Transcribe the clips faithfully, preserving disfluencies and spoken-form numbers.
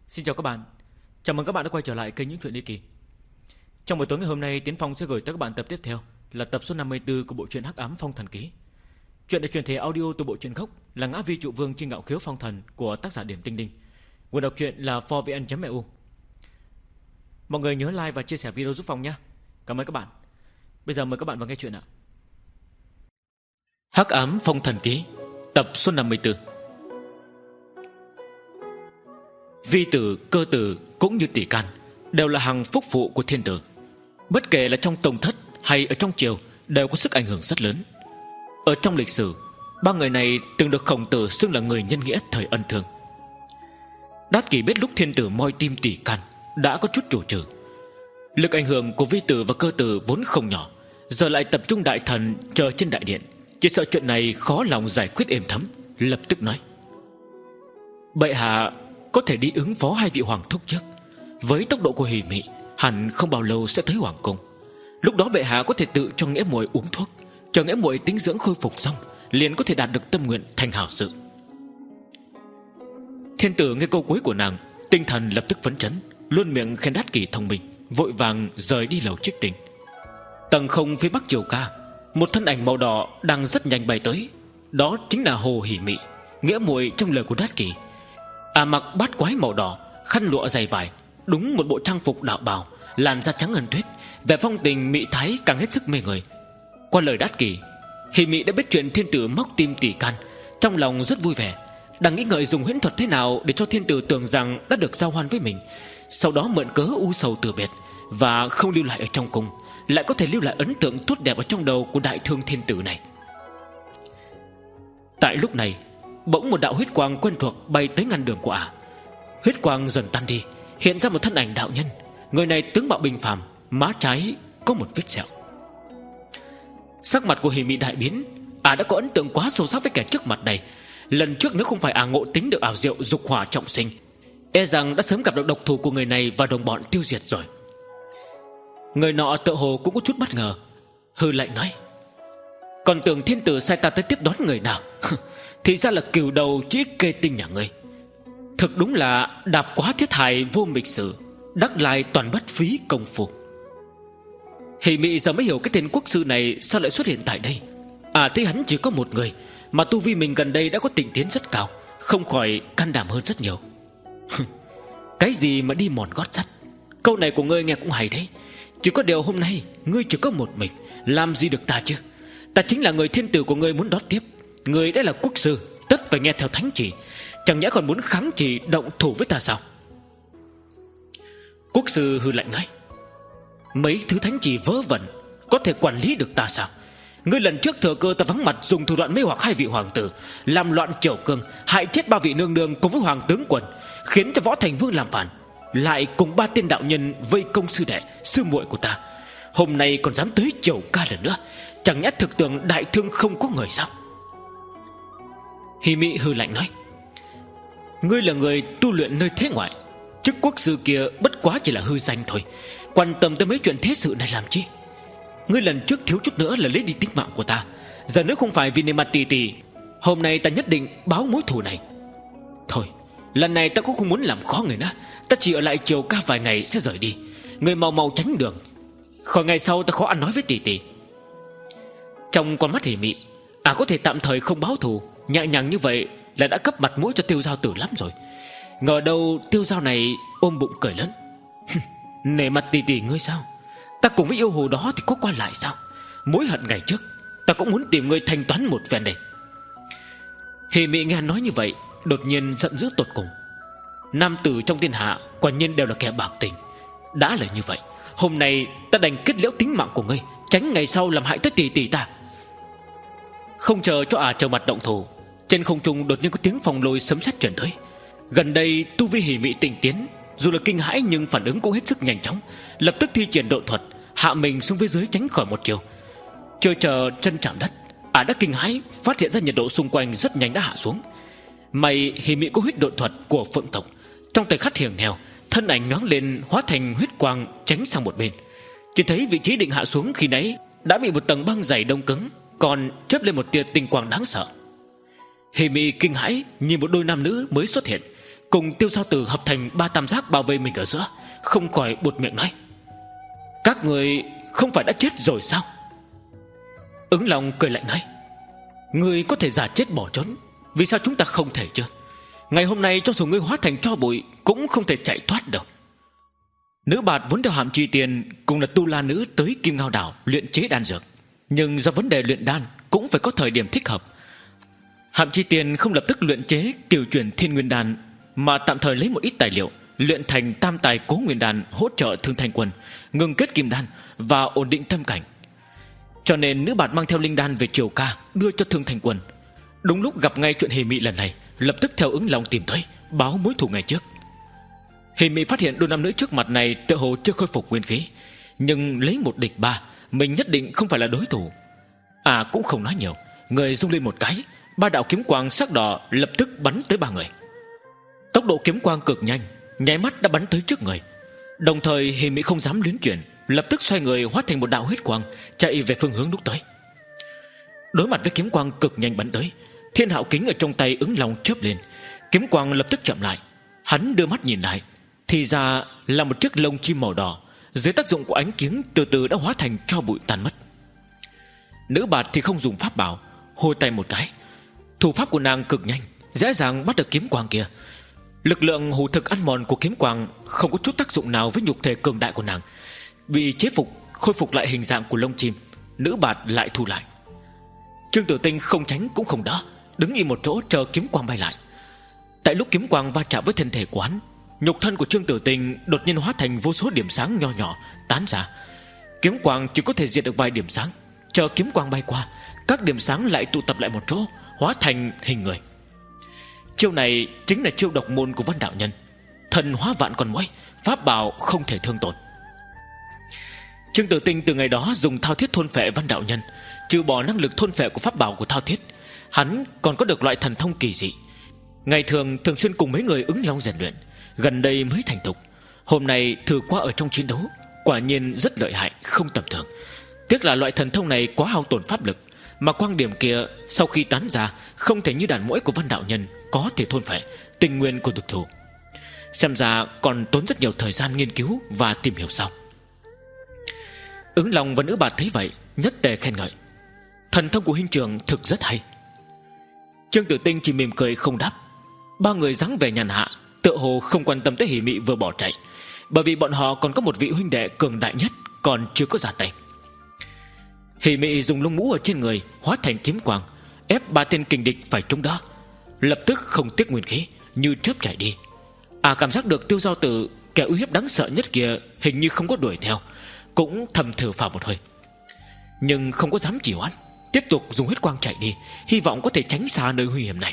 Xin chào các bạn. Chào mừng các bạn đã quay trở lại kênh Những Chuyện Ly Kỳ. Trong buổi tối ngày hôm nay, Tiến Phong sẽ gửi tới các bạn tập tiếp theo là tập số năm mươi tư của bộ truyện Hắc Ám Phong Thần Ký. Chuyện được truyền thể audio từ bộ truyện gốc là Ngã Vi Trụ Vương Chi Ngạo Khiếu Phong Thần của tác giả Điểm Tinh Đinh. Nguồn đọc truyện là four v n chấm e u. Mọi người nhớ like và chia sẻ video giúp Phong nhé. Cảm ơn các bạn. Bây giờ mời các bạn vào nghe chuyện ạ. Hắc Ám Phong Thần Ký, tập số năm mươi tư. Vi tử, cơ tử cũng như tỷ can đều là hàng phúc phụ của thiên tử. Bất kể là trong tông thất hay ở trong triều đều có sức ảnh hưởng rất lớn. Ở trong lịch sử, ba người này từng được Khổng Tử xưng là người nhân nghĩa thời ân thương. Đát Kỷ biết lúc thiên tử moi tim tỷ can đã có chút chủ trừ. Lực ảnh hưởng của vi tử và cơ tử vốn không nhỏ, giờ lại tập trung đại thần chờ trên đại điện, chỉ sợ chuyện này khó lòng giải quyết êm thấm, lập tức nói: bệ hạ có thể đi ứng phó hai vị hoàng thúc trước. Với tốc độ của Hỉ Mị, hẳn không bao lâu sẽ tới hoàng cung. Lúc đó bệ hạ có thể tự cho Nghĩa Muội uống thuốc, chờ Nghĩa Muội tính dưỡng khôi phục xong, liền có thể đạt được tâm nguyện thành hảo sự. Thiên tử nghe câu cuối của nàng, tinh thần lập tức phấn chấn, luôn miệng khen Đát Kỷ thông minh, vội vàng rời đi lầu trích tinh. Tầng không phía bắc triều ca, một thân ảnh màu đỏ đang rất nhanh bay tới. Đó chính là Hồ Hỉ Mị, Nghĩa Muội trong lời của Đát Kỷ. À mặc bát quái màu đỏ, khăn lụa dày vải, đúng một bộ trang phục đạo bào, làn da trắng ngần tuyết, vẻ phong tình mị thái càng hết sức mê người. Qua lời Đát Kỷ, Hỉ Mị đã biết chuyện thiên tử móc tim tỷ can, trong lòng rất vui vẻ, đang nghĩ ngợi dùng huyễn thuật thế nào để cho thiên tử tưởng rằng đã được giao hoan với mình, sau đó mượn cớ u sầu từ biệt và không lưu lại ở trong cung, lại có thể lưu lại ấn tượng tốt đẹp ở trong đầu của đại thương thiên tử này. Tại lúc này, bỗng một đạo huyết quang quen thuộc bay tới ngăn đường của ả. Huyết quang dần tan đi, hiện ra một thân ảnh đạo nhân. Người này tướng mạo bình phàm, má trái có một vết sẹo. Sắc mặt của Hỉ Mị đại biến, ả đã có ấn tượng quá sâu sắc với kẻ trước mặt này. Lần trước nếu không phải ả ngộ tính được ảo diệu dục hỏa trọng sinh, e rằng đã sớm gặp được độc thủ của người này và đồng bọn tiêu diệt rồi. Người nọ tựa hồ cũng có chút bất ngờ, hừ lạnh nói: còn tưởng thiên tử sai ta tới tiếp đón người nào, thì ra là cừu đầu chỉ kê tinh nhà ngươi. Thực đúng là đạp quá thiết hài vô mịch sử, đắc lai toàn bất phí công phu. Hỉ Mị giờ mới hiểu cái tên quốc sư này sao lại xuất hiện tại đây. À thấy hắn chỉ có một người, mà tu vi mình gần đây đã có tỉnh tiến rất cao, không khỏi can đảm hơn rất nhiều. Cái gì mà đi mòn gót sắt, câu này của ngươi nghe cũng hay đấy. Chỉ có điều hôm nay ngươi chỉ có một mình, làm gì được ta chứ? Ta chính là người thiên tử của ngươi muốn đón tiếp. Ngươi đã là quốc sư, tất phải nghe theo thánh chỉ, chẳng nhẽ còn muốn kháng chỉ động thủ với ta sao? Quốc sư hừ lạnh nói: mấy thứ thánh chỉ vớ vẩn có thể quản lý được ta sao? Ngươi lần trước thừa cơ ta vắng mặt, dùng thủ đoạn mê hoặc hai vị hoàng tử, làm loạn triều cương, hại chết ba vị nương nương cùng với hoàng tướng quân, khiến cho Võ Thành Vương làm phản, lại cùng ba tên đạo nhân vây công sư đệ sư muội của ta. Hôm nay còn dám tới triều ca lần nữa, chẳng nhẽ thực tưởng đại thương không có người sao? Hỉ Mị hừ lạnh nói: ngươi là người tu luyện nơi thế ngoại, chức quốc sư kia bất quá chỉ là hư danh thôi, quan tâm tới mấy chuyện thế sự này làm chi? Ngươi lần trước thiếu chút nữa là lấy đi tính mạng của ta, giờ nếu không phải vì nề mặt tỷ tỷ, hôm nay ta nhất định báo mối thù này. Thôi, lần này ta cũng không muốn làm khó người nữa, ta chỉ ở lại triều ca vài ngày sẽ rời đi. Ngươi mau mau tránh đường, khỏi ngày sau ta khó ăn nói với tỷ tỷ. Trong con mắt Hỉ Mị, à có thể tạm thời không báo thù, nhẹ nhàng như vậy là đã cấp mặt mũi cho Tiêu Giao Tử lắm rồi. Ngờ đâu Tiêu Giao này ôm bụng cười lớn: nể mặt tỷ tỷ ngươi sao? Ta cùng với yêu hồ đó thì có qua lại sao? Mối hận ngày trước, ta cũng muốn tìm ngươi thanh toán một phen đây. Hỉ Mị nghe nói như vậy, đột nhiên giận dữ tột cùng. Nam tử trong thiên hạ quả nhiên đều là kẻ bạc tình. Đã là như vậy, hôm nay ta đành kết liễu tính mạng của ngươi, tránh ngày sau làm hại tới tỷ tỷ ta. Không chờ cho ả trở mặt động thủ, trên không trung đột nhiên có tiếng phong lôi sấm sét truyền tới. Gần đây tu vi Hỉ Mị tinh tiến, dù là kinh hãi nhưng phản ứng cũng hết sức nhanh chóng, lập tức thi triển độn thuật, hạ mình xuống phía dưới tránh khỏi một chiều. Chưa chờ chân chạm đất, ả đã kinh hãi phát hiện ra nhiệt độ xung quanh rất nhanh đã hạ xuống. May Hỉ Mị có huyết độn thuật của phượng tộc, trong tay khát hiền nghèo, thân ảnh nhoáng lên hóa thành huyết quang tránh sang một bên. Chỉ thấy vị trí định hạ xuống khi nãy đã bị một tầng băng dày đông cứng, còn chớp lên một tia tinh quang đáng sợ. Hỉ Mị kinh hãi nhìn một đôi nam nữ mới xuất hiện, cùng Tiêu Giao Tử hợp thành ba tam giác bao vây mình ở giữa, không khỏi buột miệng nói: các người không phải đã chết rồi sao? Ứng Long cười lạnh nói: ngươi có thể giả chết bỏ trốn, vì sao chúng ta không thể chứ? Ngày hôm nay cho dù ngươi hóa thành tro bụi cũng không thể chạy thoát đâu. Nữ Bạt vốn theo Hàm Chi Tiền cùng là tu la nữ tới Kim Ngao Đảo luyện chế đan dược, nhưng do vấn đề luyện đan cũng phải có thời điểm thích hợp. Hàm Chi Tiền không lập tức luyện chế Kiều Chuyển Thiên Nguyên Đan, mà tạm thời lấy một ít tài liệu luyện thành Tam Tài Cố Nguyên Đan hỗ trợ Thương Thanh Quân ngừng kết kim đan và ổn định tâm cảnh. Cho nên Nữ Bạt mang theo linh đan về Triều Ca đưa cho Thương Thanh Quân. Đúng lúc gặp ngay chuyện Hề Mị lần này, lập tức theo Ứng Long tìm tới báo mối thù ngày trước. Hề Mị phát hiện đôi nam nữ trước mặt này tựa hồ chưa khôi phục nguyên khí, nhưng lấy một địch ba, mình nhất định không phải là đối thủ. À cũng không nói nhiều, người rung lên một cái, ba đạo kiếm quang sắc đỏ lập tức bắn tới ba người. Tốc độ kiếm quang cực nhanh, nháy mắt đã bắn tới trước người. Đồng thời Hề Mị không dám luyến chuyển, lập tức xoay người hóa thành một đạo huyết quang chạy về phương hướng lúc tới. Đối mặt với kiếm quang cực nhanh bắn tới, Thiên Hạo Kính ở trong tay Ứng Long chớp lên, kiếm quang lập tức chậm lại. Hắn đưa mắt nhìn lại, thì ra là một chiếc lông chim màu đỏ, dưới tác dụng của ánh kiếm từ từ đã hóa thành tro bụi tan mất. Nữ Bạt thì không dùng pháp bảo, hôi tay một cái, thủ pháp của nàng cực nhanh, dễ dàng bắt được kiếm quang kia. Lực lượng hủ thực ăn mòn của kiếm quang không có chút tác dụng nào với nhục thể cường đại của nàng. Vì chế phục khôi phục lại hình dạng của lông chim, Nữ Bạt lại thu lại. Trương Tử Tinh không tránh cũng không đỡ, đứng im một chỗ chờ kiếm quang bay lại. Tại lúc kiếm quang va chạm với thân thể của hắn, nhục thân của Trương Tử Tinh đột nhiên hóa thành vô số điểm sáng nho nhỏ tán ra. Kiếm quang chỉ có thể diệt được vài điểm sáng. Chờ kiếm quang bay qua, các điểm sáng lại tụ tập lại một chỗ, hóa thành hình người. Chiêu này chính là chiêu độc môn của Văn đạo nhân, thần hóa vạn con muỗi, pháp bảo không thể thương tổn. Trương Tử Tinh từ ngày đó dùng thao thiết thôn phệ Văn đạo nhân, trừ bỏ năng lực thôn phệ của pháp bảo của thao thiết, hắn còn có được loại thần thông kỳ dị. Ngày thường thường xuyên cùng mấy người Ứng Long rèn luyện, gần đây mới thành thục. Hôm nay thử qua ở trong chiến đấu, quả nhiên rất lợi hại, không tầm thường. Tiếc là loại thần thông này quá hao tổn pháp lực, mà quang điểm kia sau khi tán ra không thể như đàn muỗi của Văn đạo nhân có thể thôn phệ tình nguyên của địch thủ. Xem ra còn tốn rất nhiều thời gian nghiên cứu và tìm hiểu sau. Ứng Long và Nữ Bạt thấy vậy nhất tề khen ngợi: thần thông của huynh trưởng thực rất hay. Trương Tử Tinh chỉ mỉm cười không đáp. Ba người dáng vẻ nhàn hạ, tựa hồ không quan tâm tới Hỷ Mị vừa bỏ chạy, bởi vì bọn họ còn có một vị huynh đệ cường đại nhất còn chưa có ra tay. Hỷ Mị dùng lông mũ ở trên người hóa thành kiếm quang, ép ba tên kình địch phải trúng đỡ, lập tức không tiếc nguyên khí, như chớp chạy đi. À cảm giác được Tiêu Giao Tử, kẻ uy hiếp đáng sợ nhất kia, hình như không có đuổi theo, cũng thầm thở phào một hơi, nhưng không có dám trì hoãn, tiếp tục dùng huyết quang chạy đi, hy vọng có thể tránh xa nơi nguy hiểm này.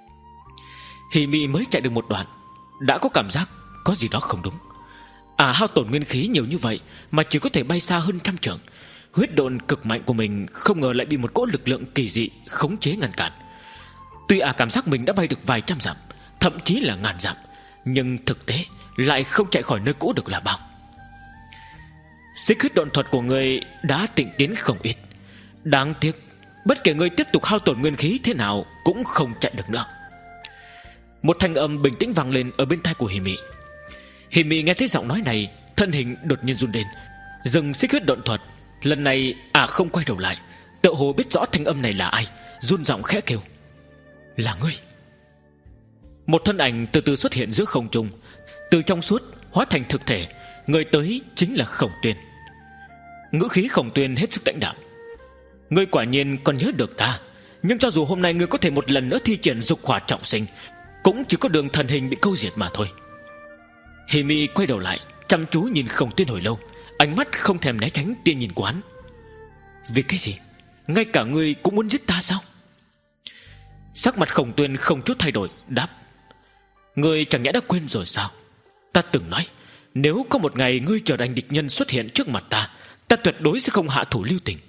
Hỷ Mị mới chạy được một đoạn, đã có cảm giác có gì đó không đúng. À hao tổn nguyên khí nhiều như vậy mà chỉ có thể bay xa hơn trăm trượng. Huyết độn cực mạnh của mình không ngờ lại bị một cỗ lực lượng kỳ dị khống chế ngăn cản. Tuy à cảm giác mình đã bay được vài trăm dặm, thậm chí là ngàn dặm, nhưng thực tế lại không chạy khỏi nơi cũ được là bao. Xích huyết độn thuật của người đã tịnh tiến không ít, đáng tiếc bất kể người tiếp tục hao tổn nguyên khí thế nào cũng không chạy được nữa. Một thanh âm bình tĩnh vang lên ở bên tai của Hỷ Mị. Hỷ Mị nghe thấy giọng nói này, thân hình đột nhiên run lên, dừng xích huyết độn thuật. Lần này à không quay đầu lại, tựa hồ biết rõ thanh âm này là ai, run giọng khẽ kêu: là ngươi. Một thân ảnh từ từ xuất hiện giữa không trung, từ trong suốt hóa thành thực thể. Người tới chính là Khổng Tuyên. Ngữ khí Khổng Tuyên hết sức lãnh đạm: ngươi quả nhiên còn nhớ được ta, nhưng cho dù hôm nay ngươi có thể một lần nữa thi triển dục hỏa trọng sinh, cũng chỉ có đường thần hình bị câu diệt mà thôi. Hỷ Mị quay đầu lại, chăm chú nhìn Khổng Tuyên hồi lâu, ánh mắt không thèm né tránh tia nhìn của hắn. Vì cái gì? Ngay cả ngươi cũng muốn giết ta sao? Sắc mặt Khổng Tuyên không chút thay đổi, đáp: ngươi chẳng nhẽ đã quên rồi sao? Ta từng nói, nếu có một ngày ngươi trở thành địch nhân xuất hiện trước mặt ta, ta tuyệt đối sẽ không hạ thủ lưu tình.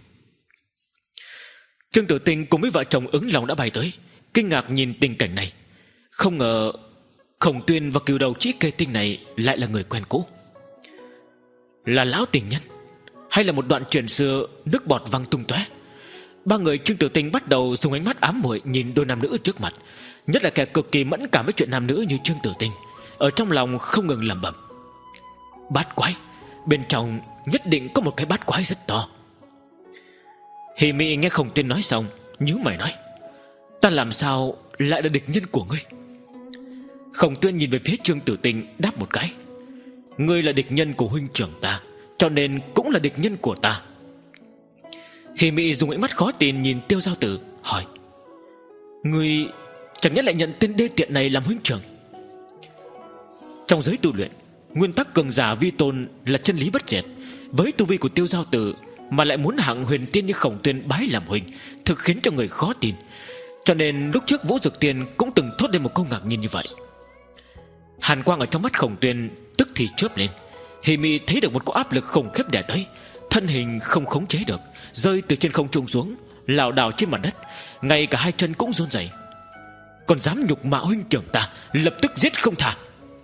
Trương Tử Tinh cùng với vợ chồng Ứng Long đã bay tới, kinh ngạc nhìn tình cảnh này. Không ngờ Khổng Tuyên và cừu đầu Trĩ Kê Tinh này lại là người quen cũ. Là lão tình nhân, hay là một đoạn chuyện xưa nước bọt văng tung tóe? Ba người Trương Tử Tinh bắt đầu dùng ánh mắt ám muội nhìn đôi nam nữ trước mặt, nhất là kẻ cực kỳ mẫn cảm với chuyện nam nữ như Trương Tử Tinh, ở trong lòng không ngừng lẩm bẩm: bát quái, bên trong nhất định có một cái bát quái rất to. Hỉ Mị nghe Khổng Tuyên nói xong, nhíu mày nói: ta làm sao lại là địch nhân của ngươi? Khổng Tuyên nhìn về phía Trương Tử Tinh, đáp một cái: ngươi là địch nhân của huynh trưởng ta, cho nên cũng là địch nhân của ta. Hỉ Mị dùng ánh mắt khó tin nhìn Tiêu Giao Tử, hỏi: ngươi chẳng nhẽ lại nhận tên đê tiện này làm huynh trưởng? Trong giới tu luyện, nguyên tắc cường giả vi tôn là chân lý bất diệt. Với tu vi của Tiêu Giao Tử mà lại muốn hạng huyền tiên như Khổng Tuyên bái làm huynh, thực khiến cho người khó tin. Cho nên lúc trước Vũ Dực Tiên cũng từng thốt lên một câu ngạc nhiên như vậy. Hàn quang ở trong mắt Khổng Tuyên tức thì chớp lên. Hỉ Mị thấy được một cỗ áp lực khủng khiếp đè tới, thân hình không khống chế được, rơi từ trên không trung xuống, lảo đảo trên mặt đất, ngay cả hai chân cũng run rẩy. Còn dám nhục mạ huynh trưởng ta, lập tức giết không tha.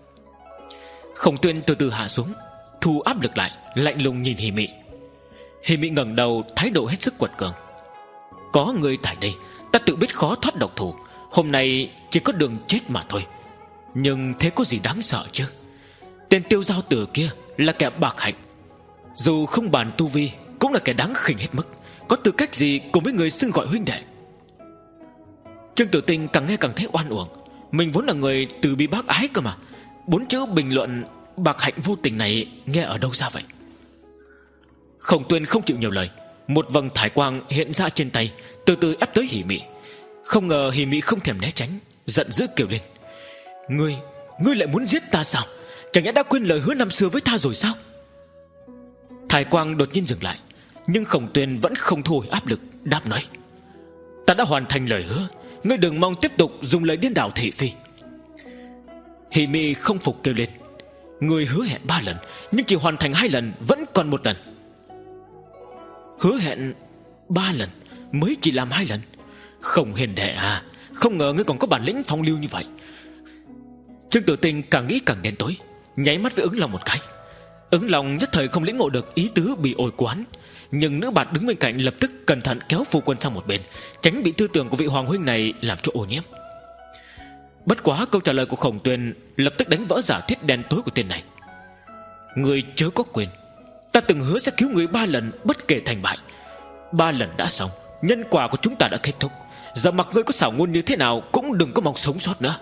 Khổng Tuyên từ từ hạ xuống, thu áp lực lại, lạnh lùng nhìn Hỉ Mị. Hỉ Mị ngẩng đầu, thái độ hết sức quật cường: có người tại đây, ta tự biết khó thoát độc thủ, hôm nay chỉ có đường chết mà thôi. Nhưng thế có gì đáng sợ chứ? Tên Tiêu Giao Tử kia là kẻ bạc hạnh, dù không bàn tu vi cũng là kẻ đáng khinh hết mức, có tư cách gì cùng với người xưng gọi huynh đệ? Trương Tử Tinh càng nghe càng thấy oan uổng. Mình vốn là người từ bi bác ái cơ mà. Bốn chữ bình luận bạc hạnh vô tình này nghe ở đâu ra vậy? Khổng Tuyên không chịu nhiều lời, một vầng thải quang hiện ra trên tay, từ từ ép tới Hỉ Mị. Không ngờ Hỉ Mị không thèm né tránh, giận dữ kêu lên: Ngươi, ngươi lại muốn giết ta sao? Chẳng nhẽ đã quên lời hứa năm xưa với ta rồi sao? Thải quang đột nhiên dừng lại, nhưng Khổng Tuyên vẫn không thu hồi áp lực, đáp nói: ta đã hoàn thành lời hứa, ngươi đừng mong tiếp tục dùng lời điên đảo thị phi. Hỉ Mị không phục kêu lên: ngươi hứa hẹn ba lần, nhưng chỉ hoàn thành hai lần, vẫn còn một lần. Hứa hẹn ba lần mới chỉ làm hai lần? Không hiền đệ à, không ngờ ngươi còn có bản lĩnh phong lưu như vậy. Trương Tử Tinh càng nghĩ càng đen tối, nháy mắt với Ứng Long một cái. Ứng Long nhất thời không lĩnh ngộ được ý tứ bị ổi quán, nhưng nữ bạt đứng bên cạnh lập tức cẩn thận kéo phu quân sang một bên, tránh bị tư tưởng của vị hoàng huynh này làm cho ô nhiễm. Bất quá câu trả lời của Khổng Tuyên lập tức đánh vỡ giả thiết đen tối của tên này. Ngươi chớ có quên, ta từng hứa sẽ cứu ngươi ba lần bất kể thành bại. Ba lần đã xong, nhân quả của chúng ta đã kết thúc. Giờ mặc ngươi có xảo ngôn như thế nào cũng đừng có mong sống sót nữa.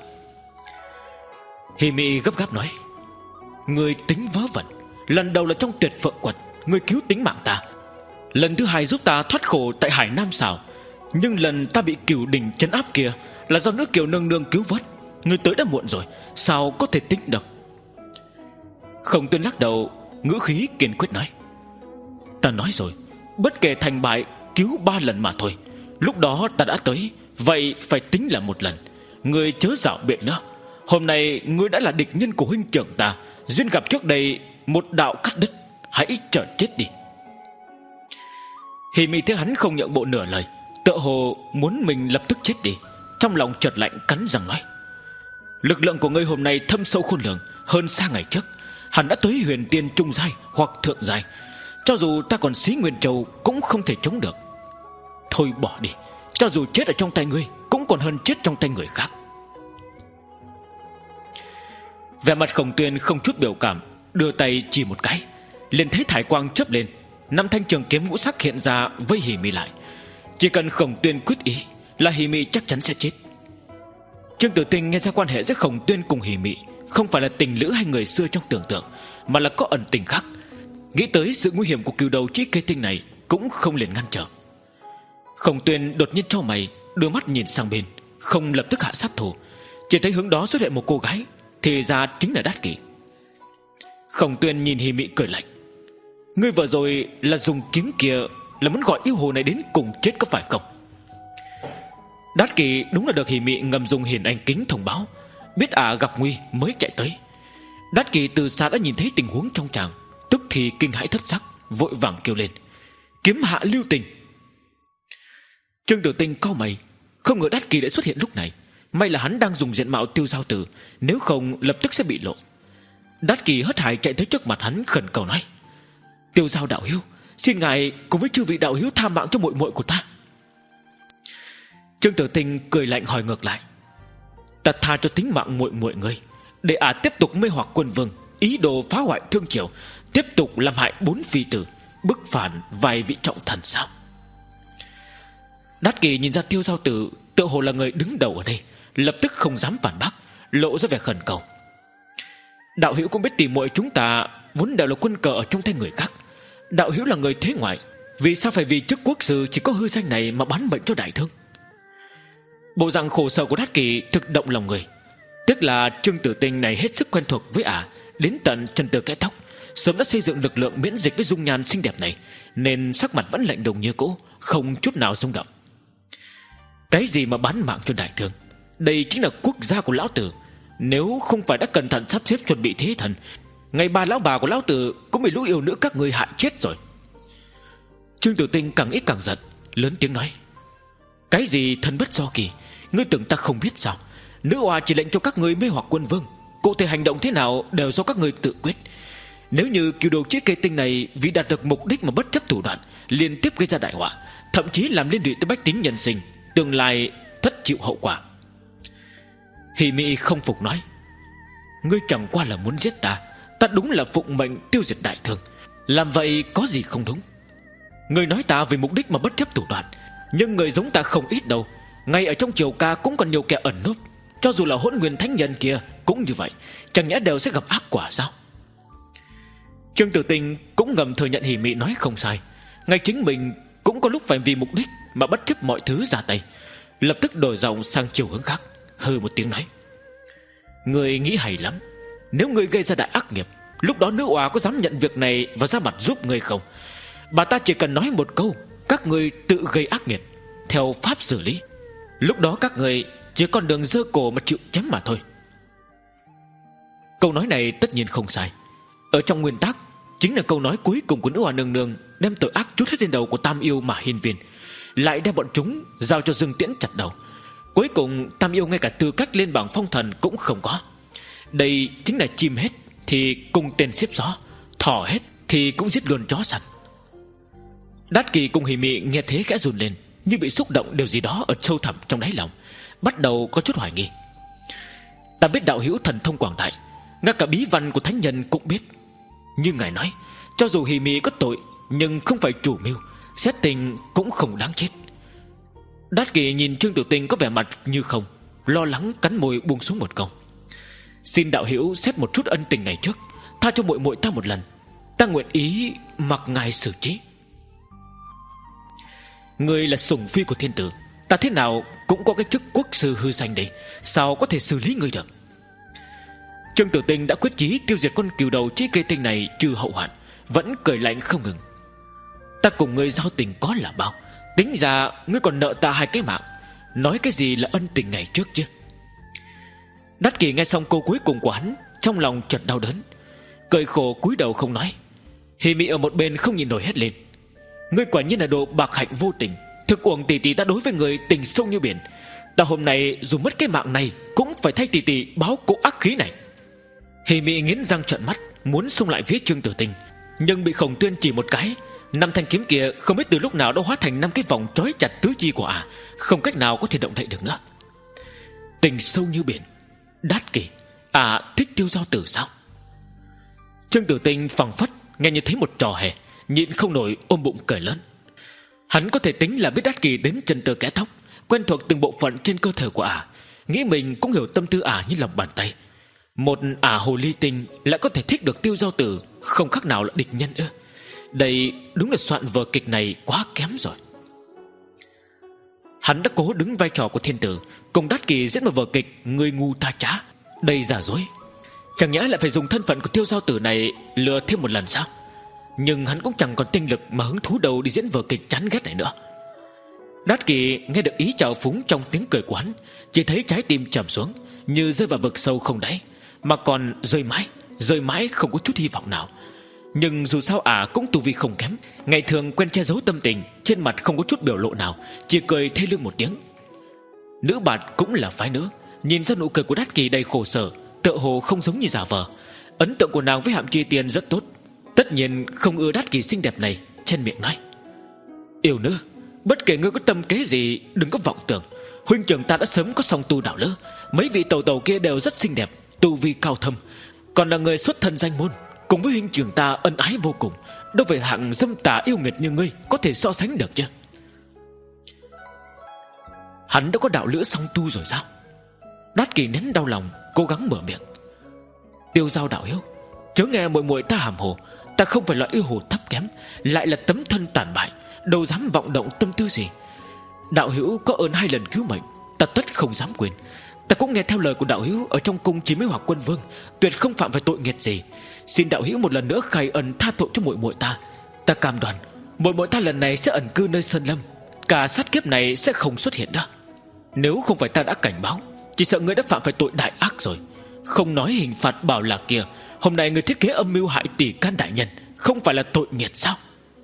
Hỉ Mị gấp gáp nói: ngươi tính vớ vẩn. Lần đầu là trong Tuyệt Phượng Quật, ngươi cứu tính mạng ta. Lần thứ hai giúp ta thoát khổ tại Hải Nam Sảo. Nhưng lần ta bị Cửu Đình trấn áp kia là do nước Kiều nương nương cứu vớt. Ngươi tới đã muộn rồi, sao có thể tính được? Khổng Tuyên lắc đầu, ngữ khí kiên quyết nói: ta nói rồi, bất kể thành bại, cứu ba lần mà thôi. Lúc đó ta đã tới, vậy phải tính là một lần. Ngươi chớ dạo biện nữa. Hôm nay ngươi đã là địch nhân của huynh trưởng ta, duyên gặp trước đây một đạo cắt đứt, hãy chờ chết đi. Hỉ Mị thấy hắn không nhượng bộ nửa lời, tựa hồ muốn mình lập tức chết đi, trong lòng chợt lạnh, cắn răng nói: lực lượng của ngươi hôm nay thâm sâu khôn lường, hơn xa ngày trước. Hắn đã tới huyền tiên trung giai hoặc thượng giai, cho dù ta còn xí Nguyên Châu cũng không thể chống được. Thôi bỏ đi, cho dù chết ở trong tay ngươi cũng còn hơn chết trong tay người khác. Vẻ mặt Khổng Tuyên không chút biểu cảm, đưa tay chỉ một cái, liền thấy thải quang chớp lên, năm thanh trường kiếm ngũ sắc hiện ra vây Hỉ Mị lại. Chỉ cần Khổng Tuyên quyết ý là Hỉ Mị chắc chắn sẽ chết. Trương Tử Tinh nghe ra quan hệ giữa Khổng Tuyên cùng Hỉ Mị không phải là tình lữ hay người xưa trong tưởng tượng, mà là có ẩn tình khác. Nghĩ tới sự nguy hiểm của cừu đầu Chí Kê Tinh này, cũng không liền ngăn trở. Khổng Tuyên đột nhiên chau mày, đưa mắt nhìn sang bên, không lập tức hạ sát thủ. Chỉ thấy hướng đó xuất hiện một cô gái, thì ra chính là Đát Kỷ. Khổng Tuyên nhìn Hỉ Mị cười lạnh: ngươi vừa rồi là dùng kiếm kia là muốn gọi yêu hồ này đến cùng chết có phải không? Đát Kỷ đúng là được Hỉ Mị ngầm dùng hiển anh kính thông báo, biết ả à gặp nguy mới chạy tới. Đát Kỷ từ xa đã nhìn thấy tình huống trong tràng, tức thì kinh hãi thất sắc, vội vàng kêu lên: kiếm hạ lưu tình. Trương Tử Tinh cau mày, không ngờ Đát Kỷ lại xuất hiện lúc này. May là hắn đang dùng diện mạo Tiêu Giao Tử, nếu không lập tức sẽ bị lộ. Đát Kỷ hớt hải chạy tới trước mặt hắn, khẩn cầu nói: Tiêu Giao đạo hữu, xin ngài cùng với chư vị đạo hữu tha mạng cho muội muội của ta. Trương Tử Tinh cười lạnh hỏi ngược lại: Ta tha cho tính mạng muội muội ngươi, để ả tiếp tục mê hoặc quân vương, ý đồ phá hoại thương triều, tiếp tục làm hại bốn phi tử, bức phản vài vị trọng thần sao? Đát Kỳ nhìn ra Tiêu Giao Tử tựa hồ là người đứng đầu ở đây, lập tức không dám phản bác, lộ ra vẻ khẩn cầu. Đạo hữu cũng biết tỷ muội chúng ta vốn đều là quân cờ ở trong tay người khác. Đạo hữu là người thế ngoại, vì sao phải vì chức quốc sư chỉ có hư danh này mà bán mệnh cho đại thương? Bộ dạng khổ sở của Đát Kỳ thực động lòng người. Tức là Trương Tử Tinh này hết sức quen thuộc với ả, đến tận chân từ kẽ tóc, sớm đã xây dựng lực lượng miễn dịch với dung nhan xinh đẹp này, nên sắc mặt vẫn lạnh lùng như cũ, không chút nào rung động. Cái gì mà bán mạng cho đại thương? Đây chính là quốc gia của lão tử. Nếu không phải đã cẩn thận sắp xếp chuẩn bị thế thần, ngày ba lão bà của lão tử cũng bị lũ yêu nữ các người hại chết rồi. Trương Tử Tinh càng ít càng giận, lớn tiếng nói: Cái gì thân bất do kỳ? Ngươi tưởng ta không biết sao? Nữ oa chỉ lệnh cho các ngươi mê hoặc quân vương, cụ thể hành động thế nào đều do các ngươi tự quyết. Nếu như cửu đầu chiếc cây tinh này vì đạt được mục đích mà bất chấp thủ đoạn, liên tiếp gây ra đại họa, thậm chí làm liên lụy tới bách tính nhân sinh, tương lai thất chịu hậu quả. Hỉ Mị không phục nói: Ngươi chẳng qua là muốn giết ta, ta đúng là phụng mệnh tiêu diệt đại thương, làm vậy có gì không đúng? Ngươi nói ta vì mục đích mà bất chấp thủ đoạn, nhưng người giống ta không ít đâu. Ngay ở trong triều ca cũng còn nhiều kẻ ẩn núp, cho dù là Hỗn Nguyên Thánh Nhân kia cũng như vậy, chẳng nhẽ đều sẽ gặp ác quả sao? Trương Tử Tinh cũng ngầm thừa nhận Hỉ Mị nói không sai. Ngay chính mình cũng có lúc phải vì mục đích mà bất chấp mọi thứ ra tay. Lập tức đổi giọng sang chiều hướng khác, hừ một tiếng nói: Ngươi nghĩ hay lắm. Nếu ngươi gây ra đại ác nghiệp, lúc đó nữ oa có dám nhận việc này và ra mặt giúp ngươi không? Bà ta chỉ cần nói một câu: Các ngươi tự gây ác nghiệp, theo pháp xử lý. Lúc đó các ngươi chỉ còn đường giơ cổ mà chịu chém mà thôi. Câu nói này tất nhiên không sai. Ở trong nguyên tắc, chính là câu nói cuối cùng của nữ oa nương nương, đem tội ác trút hết lên đầu của Tam Yêu mà hiên viên, lại đem bọn chúng giao cho Dương Tiễn chặt đầu. Cuối cùng Tam Yêu ngay cả tư cách lên bảng phong thần cũng không có. Đây chính là chim hết thì cùng tên xếp gió, thỏ hết thì cũng giết luôn chó săn. Đát Kỳ cùng Hỉ Mị nghe thế khẽ run lên, như bị xúc động điều gì đó ở sâu thẳm trong đáy lòng, bắt đầu có chút hoài nghi. Ta biết đạo hữu thần thông quảng đại, ngay cả bí văn của thánh nhân cũng biết. Nhưng ngài nói, cho dù Hỉ Mị có tội, nhưng không phải chủ mưu, xét tình cũng không đáng chết. Đát Kỳ nhìn Trương Tiểu Tinh có vẻ mặt như không, lo lắng cắn môi buông xuống một câu: Xin đạo hữu xét một chút ân tình ngày trước, tha cho muội muội ta một lần, ta nguyện ý mặc ngài xử trí. Ngươi là sủng phi của thiên tử, ta thế nào cũng có cái chức quốc sư hư danh đấy, sao có thể xử lý ngươi được? Trương Tử Tinh đã quyết chí tiêu diệt con cừu đầu chí cây tinh này trừ hậu hoạn, vẫn cười lạnh không ngừng. Ta cùng ngươi giao tình có là bao, tính ra ngươi còn nợ ta hai cái mạng, nói cái gì là ân tình ngày trước chứ? Đát Kỳ nghe xong câu cuối cùng của hắn, trong lòng chợt đau đớn, cười khổ cúi đầu không nói. Hỉ Mị ở một bên không nhìn nổi hét lên: Ngươi quả nhiên là đồ bạc hạnh vô tình, thực uổng tỷ tỷ ta đối với người tình sâu như biển. Ta hôm nay dù mất cái mạng này cũng phải thay tỷ tỷ báo cỗ ác khí này. Hỉ Mị nghiến răng trợn mắt, muốn xông lại phía Trương Tử Tinh, nhưng bị Khổng Tuyên chỉ một cái, năm thanh kiếm kia không biết từ lúc nào đã hóa thành năm cái vòng trói chặt tứ chi của ả, không cách nào có thể động đậy được nữa. Tình sâu như biển, Đát Kỳ, ả thích Tiêu Giao Tử sao? Trương Tử Tinh phảng phất nghe như thấy một trò hề, nhịn không nổi ôm bụng cười lớn. Hắn có thể tính là biết Đát Kỳ đến chân tơ kẽ tóc, quen thuộc từng bộ phận trên cơ thể của ả, nghĩ mình cũng hiểu tâm tư ả như lòng bàn tay. Một ả hồ ly tinh lại có thể thích được Tiêu Giao Tử, không khác nào là địch nhân ư? Đây đúng là soạn vở kịch này quá kém rồi. Hắn đã cố đứng vai trò của thiên tử, cùng Đát Kỳ diễn một vở kịch người ngu ta trá, đầy giả dối. Chẳng nhẽ lại phải dùng thân phận của Tiêu Giao Tử này lừa thêm một lần sao? Nhưng hắn cũng chẳng còn tinh lực mà hứng thú đầu đi diễn vở kịch chán ghét này nữa. Đát Kỳ nghe được ý chào phúng trong tiếng cười của hắn, chỉ thấy trái tim trầm xuống, như rơi vào vực sâu không đáy, mà còn rơi mãi, rơi mãi không có chút hy vọng nào. Nhưng dù sao ả cũng tu vi không kém, ngày thường quen che giấu tâm tình, trên mặt không có chút biểu lộ nào, chỉ cười thê lương một tiếng. Nữ bạt cũng là phái nữ, nhìn ra nụ cười của Đát Kỳ đầy khổ sở, tựa hồ không giống như giả vờ. Ấn tượng của nàng với Hạm Chi Tiên rất tốt, tất nhiên không ưa Đát Kỳ xinh đẹp này, trên miệng nói: Yêu nữ, bất kể ngươi có tâm kế gì, đừng có vọng tưởng, Huynh trưởng ta đã sớm có song tu đạo lữ. Mấy vị tàu tàu kia đều rất xinh đẹp, tu vi cao thâm, còn là người xuất thân danh môn, cùng với huynh trưởng ta ân ái vô cùng. Đâu phải hạng dâm tà yêu nghiệt như ngươi có thể so sánh được chứ. Hắn đã có đạo lữ song tu rồi sao? Đát Kỳ nén đau lòng, cố gắng mở miệng. Tiêu Giao đạo hữu, chớ nghe muội muội ta hàm hồ. Ta không phải loại yêu hồ thấp kém, lại là tấm thân tàn bại, đâu dám vọng động tâm tư gì. Đạo hữu có ơn hai lần cứu mệnh, ta tất không dám quên. Ta cũng nghe theo lời của đạo hữu ở trong cung Chí Mây Hoặc Quân Vương, tuyệt không phạm phải tội nghiệt gì. Xin đạo hữu một lần nữa khai ân tha tội cho muội muội ta. Ta cam đoan muội muội ta lần này sẽ ẩn cư nơi sơn lâm, cả sát kiếp này sẽ không xuất hiện nữa. Nếu không phải ta đã cảnh báo, chỉ sợ ngươi đã phạm phải tội đại ác rồi. Không nói hình phạt bảo lạc kia, hôm nay ngươi thiết kế âm mưu hại Tỷ Can đại nhân, không phải là tội nghiệt sao?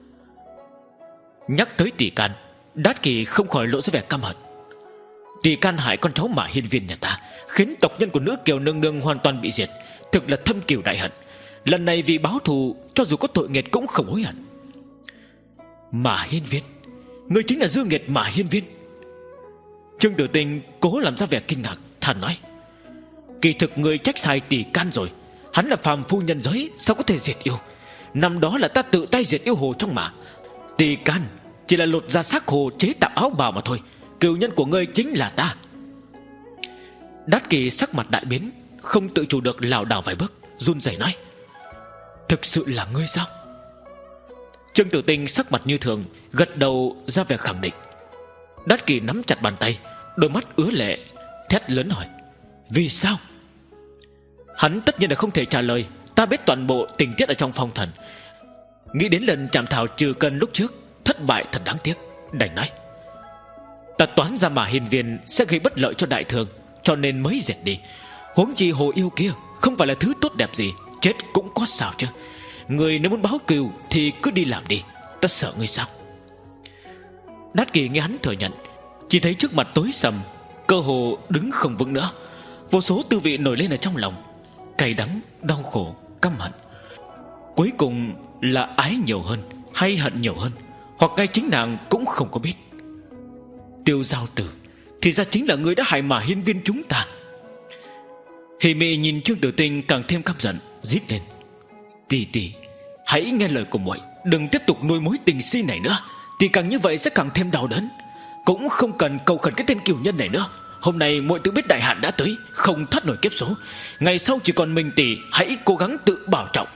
Nhắc tới Tỷ Can, Đát Kỳ không khỏi lộ ra vẻ căm hận. Tỷ Can hại con cháu Mã Hiên Viên nhà ta, khiến tộc nhân của nữ kiều nương nương hoàn toàn bị diệt, thực là thâm cừu đại hận. Lần này vì báo thù, cho dù có tội nghiệt cũng không hối hận. Mã Hiên Viên, ngươi chính là dương nghiệt Mã Hiên Viên? Trương Tử Tinh cố làm ra vẻ kinh ngạc, thản nói. Kỳ thực ngươi trách sai Tỷ Can rồi. Hắn là phàm phu nhân giới, sao có thể diệt yêu? Năm đó là ta tự tay diệt yêu hồ trong mã. Tỷ Can chỉ là lột ra xác hồ chế tạo áo bào mà thôi. Cừu nhân của ngươi chính là ta. Đát Kỳ sắc mặt đại biến, không tự chủ được lảo đảo vài bước, run rẩy nói. Thực sự là ngươi sao? Trương Tử Tinh sắc mặt như thường, gật đầu ra vẻ khẳng định. Đát Kỳ nắm chặt bàn tay, đôi mắt ứa lệ, thét lớn hỏi. Vì sao? Hắn tất nhiên là không thể trả lời. Ta biết toàn bộ tình tiết ở trong phong thần. Nghĩ đến lần chạm thảo trừ cân lúc trước thất bại thật đáng tiếc, đành nói. Ta toán ra Mã Hiên Viên sẽ gây bất lợi cho đại thương, cho nên mới diệt đi. Huống chi hồ yêu kia không phải là thứ tốt đẹp gì, chết cũng có sao chứ. Người nếu muốn báo cừu thì cứ đi làm đi, ta sợ ngươi sao? Đát Kỳ nghe hắn thừa nhận, chỉ thấy trước mặt tối sầm, cơ hồ đứng không vững nữa. Vô số tư vị nổi lên ở trong lòng, cay đắng, đau khổ, căm hận. Cuối cùng là ái nhiều hơn hay hận nhiều hơn, hoặc ngay chính nàng cũng không có biết. Tiêu Giao Tử, thì ra chính là người đã hại Mã Hiên Viên chúng ta. Hỉ Mị nhìn Trương Tử Tinh càng thêm căm giận, rít lên. Tỷ tỷ, hãy nghe lời của muội, đừng tiếp tục nuôi mối tình si này nữa. Thì càng như vậy sẽ càng thêm đau đớn. Cũng không cần cầu khẩn cái tên cừu nhân này nữa. Hôm nay muội tự biết đại hạn đã tới, không thoát nổi kiếp số. Ngày sau chỉ còn mình tỷ, hãy cố gắng tự bảo trọng.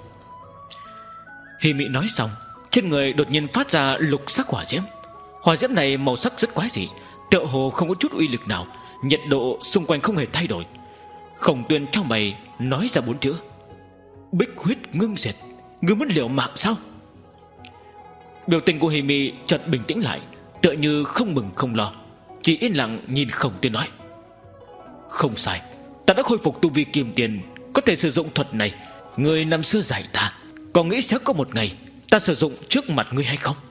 Hỉ Mị nói xong, trên người đột nhiên phát ra lục sắc hỏa diễm. Hỏa diễm này màu sắc rất quái dị, tựa hồ không có chút uy lực nào, nhiệt độ xung quanh không hề thay đổi. Khổng Tuyên trong mày nói ra bốn chữ. Bích huyết ngưng diệt. Ngươi muốn liều mạng sao? Biểu tình của Hỉ Mị chợt bình tĩnh lại, tựa như không mừng không lo, chỉ yên lặng nhìn Khổng Tuyên nói. Không sai, ta đã khôi phục tu vi kim tiền, có thể sử dụng thuật này. Người năm xưa dạy ta, có nghĩ sẽ có một ngày ta sử dụng trước mặt ngươi hay không?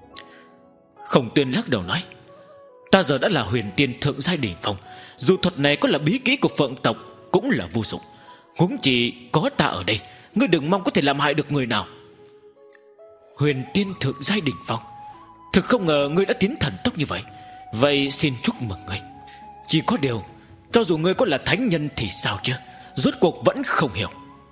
Khổng Tuyên lắc đầu nói. Ta giờ đã là huyền tiên thượng giai đỉnh phong, dù thuật này có là bí kỹ của Phượng tộc cũng là vô dụng. Huống chỉ có ta ở đây, ngươi đừng mong có thể làm hại được người nào. Huyền tiên thượng giai đỉnh phong, thực không ngờ ngươi đã tiến thần tốc như vậy. Vậy xin chúc mừng ngươi. Chỉ có điều, cho dù ngươi có là thánh nhân thì sao chứ? Rốt cuộc vẫn không hiểu.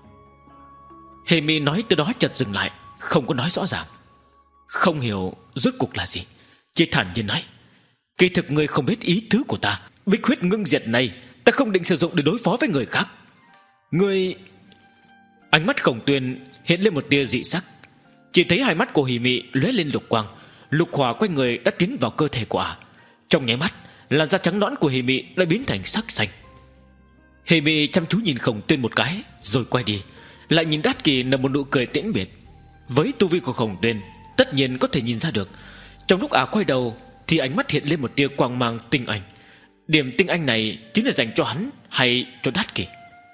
Hỉ Mị nói từ đó chợt dừng lại, không có nói rõ ràng. Không hiểu rốt cuộc là gì, chỉ thản nhiên nói. Kỳ thực ngươi không biết ý tứ của ta. Bích huyết ngưng diệt này ta không định sử dụng để đối phó với người khác. Ngươi... Ánh mắt Khổng Tuyên hiện lên một tia dị sắc. Chỉ thấy hai mắt của Hỉ Mị lóe lên lục quang, lục hỏa quanh người đã tiến vào cơ thể của ả. Trong nháy mắt, làn da trắng nõn của Hỉ Mị đã biến thành sắc xanh. Hỉ Mị chăm chú nhìn Khổng Tuyên một cái, rồi quay đi, lại nhìn Đát Kỳ nở một nụ cười tiễn biệt. Với tu vi của Khổng Tuyên, tất nhiên có thể nhìn ra được, trong lúc ả quay đầu thì ánh mắt hiện lên một tia quang mang tinh anh. Điểm tinh anh này chính là dành cho hắn hay cho Đát Kỳ.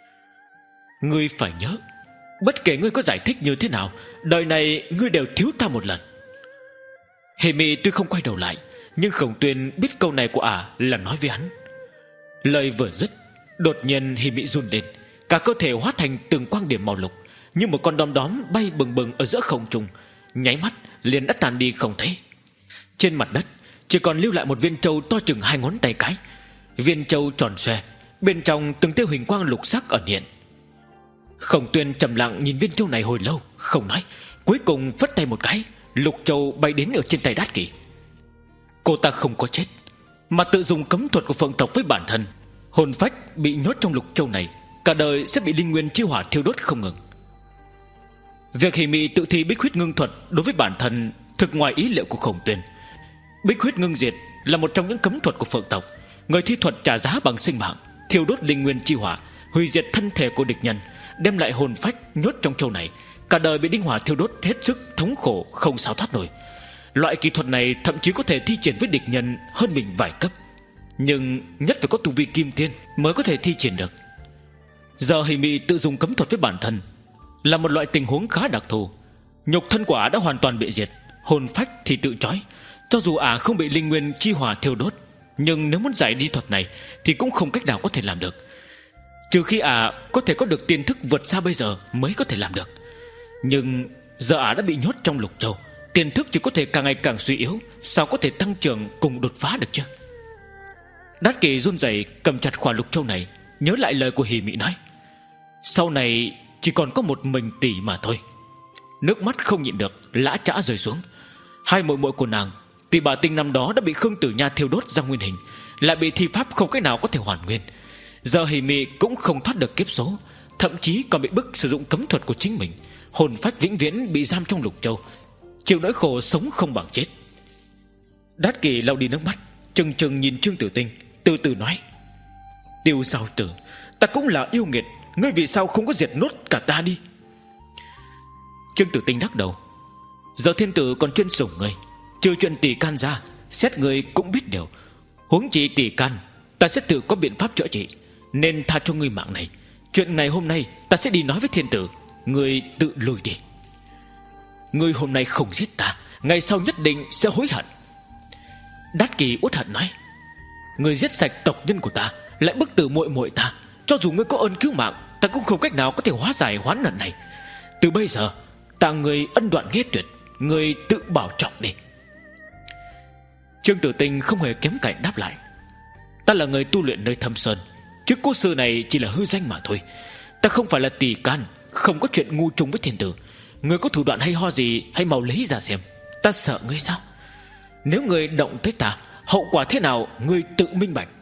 Ngươi phải nhớ, bất kể ngươi có giải thích như thế nào, đời này ngươi đều thiếu ta một lần. Hỉ Mị tuy không quay đầu lại, nhưng Khổng Tuyên biết câu này của ả là nói với hắn. Lời vừa dứt, đột nhiên Hỉ Mị run lên, cả cơ thể hóa thành từng quang điểm màu lục, như một con đom đóm bay bừng bừng ở giữa không trung, nháy mắt liền đã tan đi không thấy. Trên mặt đất chỉ còn lưu lại một viên châu to chừng hai ngón tay cái. Viên châu tròn xoe, bên trong từng tia huỳnh quang lục sắc ẩn hiện. Khổng Tuyên trầm lặng nhìn viên châu này hồi lâu, không nói. Cuối cùng phất tay một cái, lục châu bay đến ở trên tay Đát Kỷ. Cô ta không có chết, mà tự dùng cấm thuật của phượng tộc với bản thân. Hồn phách bị nhốt trong lục châu này, cả đời sẽ bị linh nguyên chi hỏa thiêu đốt không ngừng. Việc Hỉ Mị tự thi bích huyết ngưng thuật đối với bản thân thực ngoài ý liệu của Khổng Tuyên. Bích huyết ngưng diệt là một trong những cấm thuật của phượng tộc. Người thi thuật trả giá bằng sinh mạng, thiêu đốt linh nguyên chi hỏa, hủy diệt thân thể của địch nhân, đem lại hồn phách nhốt trong châu này, cả đời bị đinh hỏa thiêu đốt hết sức thống khổ, không sao thoát nổi. Loại kỹ thuật này thậm chí có thể thi triển với địch nhân hơn mình vài cấp, nhưng nhất phải có tu vi kim tiên mới có thể thi triển được. Giờ Hỉ Mị tự dùng cấm thuật với bản thân là một loại tình huống khá đặc thù. Nhục thân của ả đã hoàn toàn bị diệt, hồn phách thì tự trói. Cho dù ả không bị linh nguyên chi hỏa thiêu đốt, nhưng nếu muốn giải đi thuật này thì cũng không cách nào có thể làm được, trừ khi ả có thể có được tiên thức vượt xa bây giờ mới có thể làm được. Nhưng giờ ả đã bị nhốt trong lục châu, tiên thức chỉ có thể càng ngày càng suy yếu, sao có thể tăng trưởng cùng đột phá được chứ? Đát Kỷ run rẩy cầm chặt khỏa lục châu này, nhớ lại lời của Hỉ Mị nói, sau này chỉ còn có một mình tỷ mà thôi. Nước mắt không nhịn được lã chã rơi xuống. Hai muội muội của nàng, Tỷ Bà Tinh năm đó đã bị Khương Tử Nha thiêu đốt ra nguyên hình, lại bị thi pháp không cách nào có thể hoàn nguyên. Giờ Hỉ Mị cũng không thoát được kiếp số, thậm chí còn bị bức sử dụng cấm thuật của chính mình. Hồn phách vĩnh viễn bị giam trong lục châu, chịu nỗi khổ sống không bằng chết. Đát Kỷ lau đi nước mắt, chừng chừng nhìn Trương Tử Tinh, từ từ nói, Tiêu Giao Tử, ta cũng là yêu nghiệt, ngươi vì sao không có diệt nốt cả ta đi? Trương Tử Tinh lắc đầu, giờ thiên tử còn chuyên sủng ngươi, trừ chuyện tỷ can ra, xét ngươi cũng biết điều. Huống chi tỷ can, ta sẽ tự có biện pháp chữa trị, nên tha cho ngươi mạng này. Chuyện ngày hôm nay ta sẽ đi nói với thiên tử, ngươi tự lùi đi. Ngươi hôm nay không giết ta, ngày sau nhất định sẽ hối hận. Đát Kỷ uất hận nói, ngươi giết sạch tộc nhân của ta, lại bức tử muội muội ta, cho dù ngươi có ơn cứu mạng, ta cũng không cách nào có thể hóa giải oán hận này. Từ bây giờ ta người ân đoạn nghĩa tuyệt, ngươi tự bảo trọng đi. Trương Tử Tinh không hề kém cạnh đáp lại, ta là người tu luyện nơi Thâm Sơn, chứ cố sư này chỉ là hư danh mà thôi. Ta không phải là tỷ can, không có chuyện ngu chung với thiên tử. Ngươi có thủ đoạn hay ho gì, hãy mau lấy ra xem. Ta sợ ngươi sao? Nếu ngươi động tới ta, hậu quả thế nào ngươi tự minh bạch.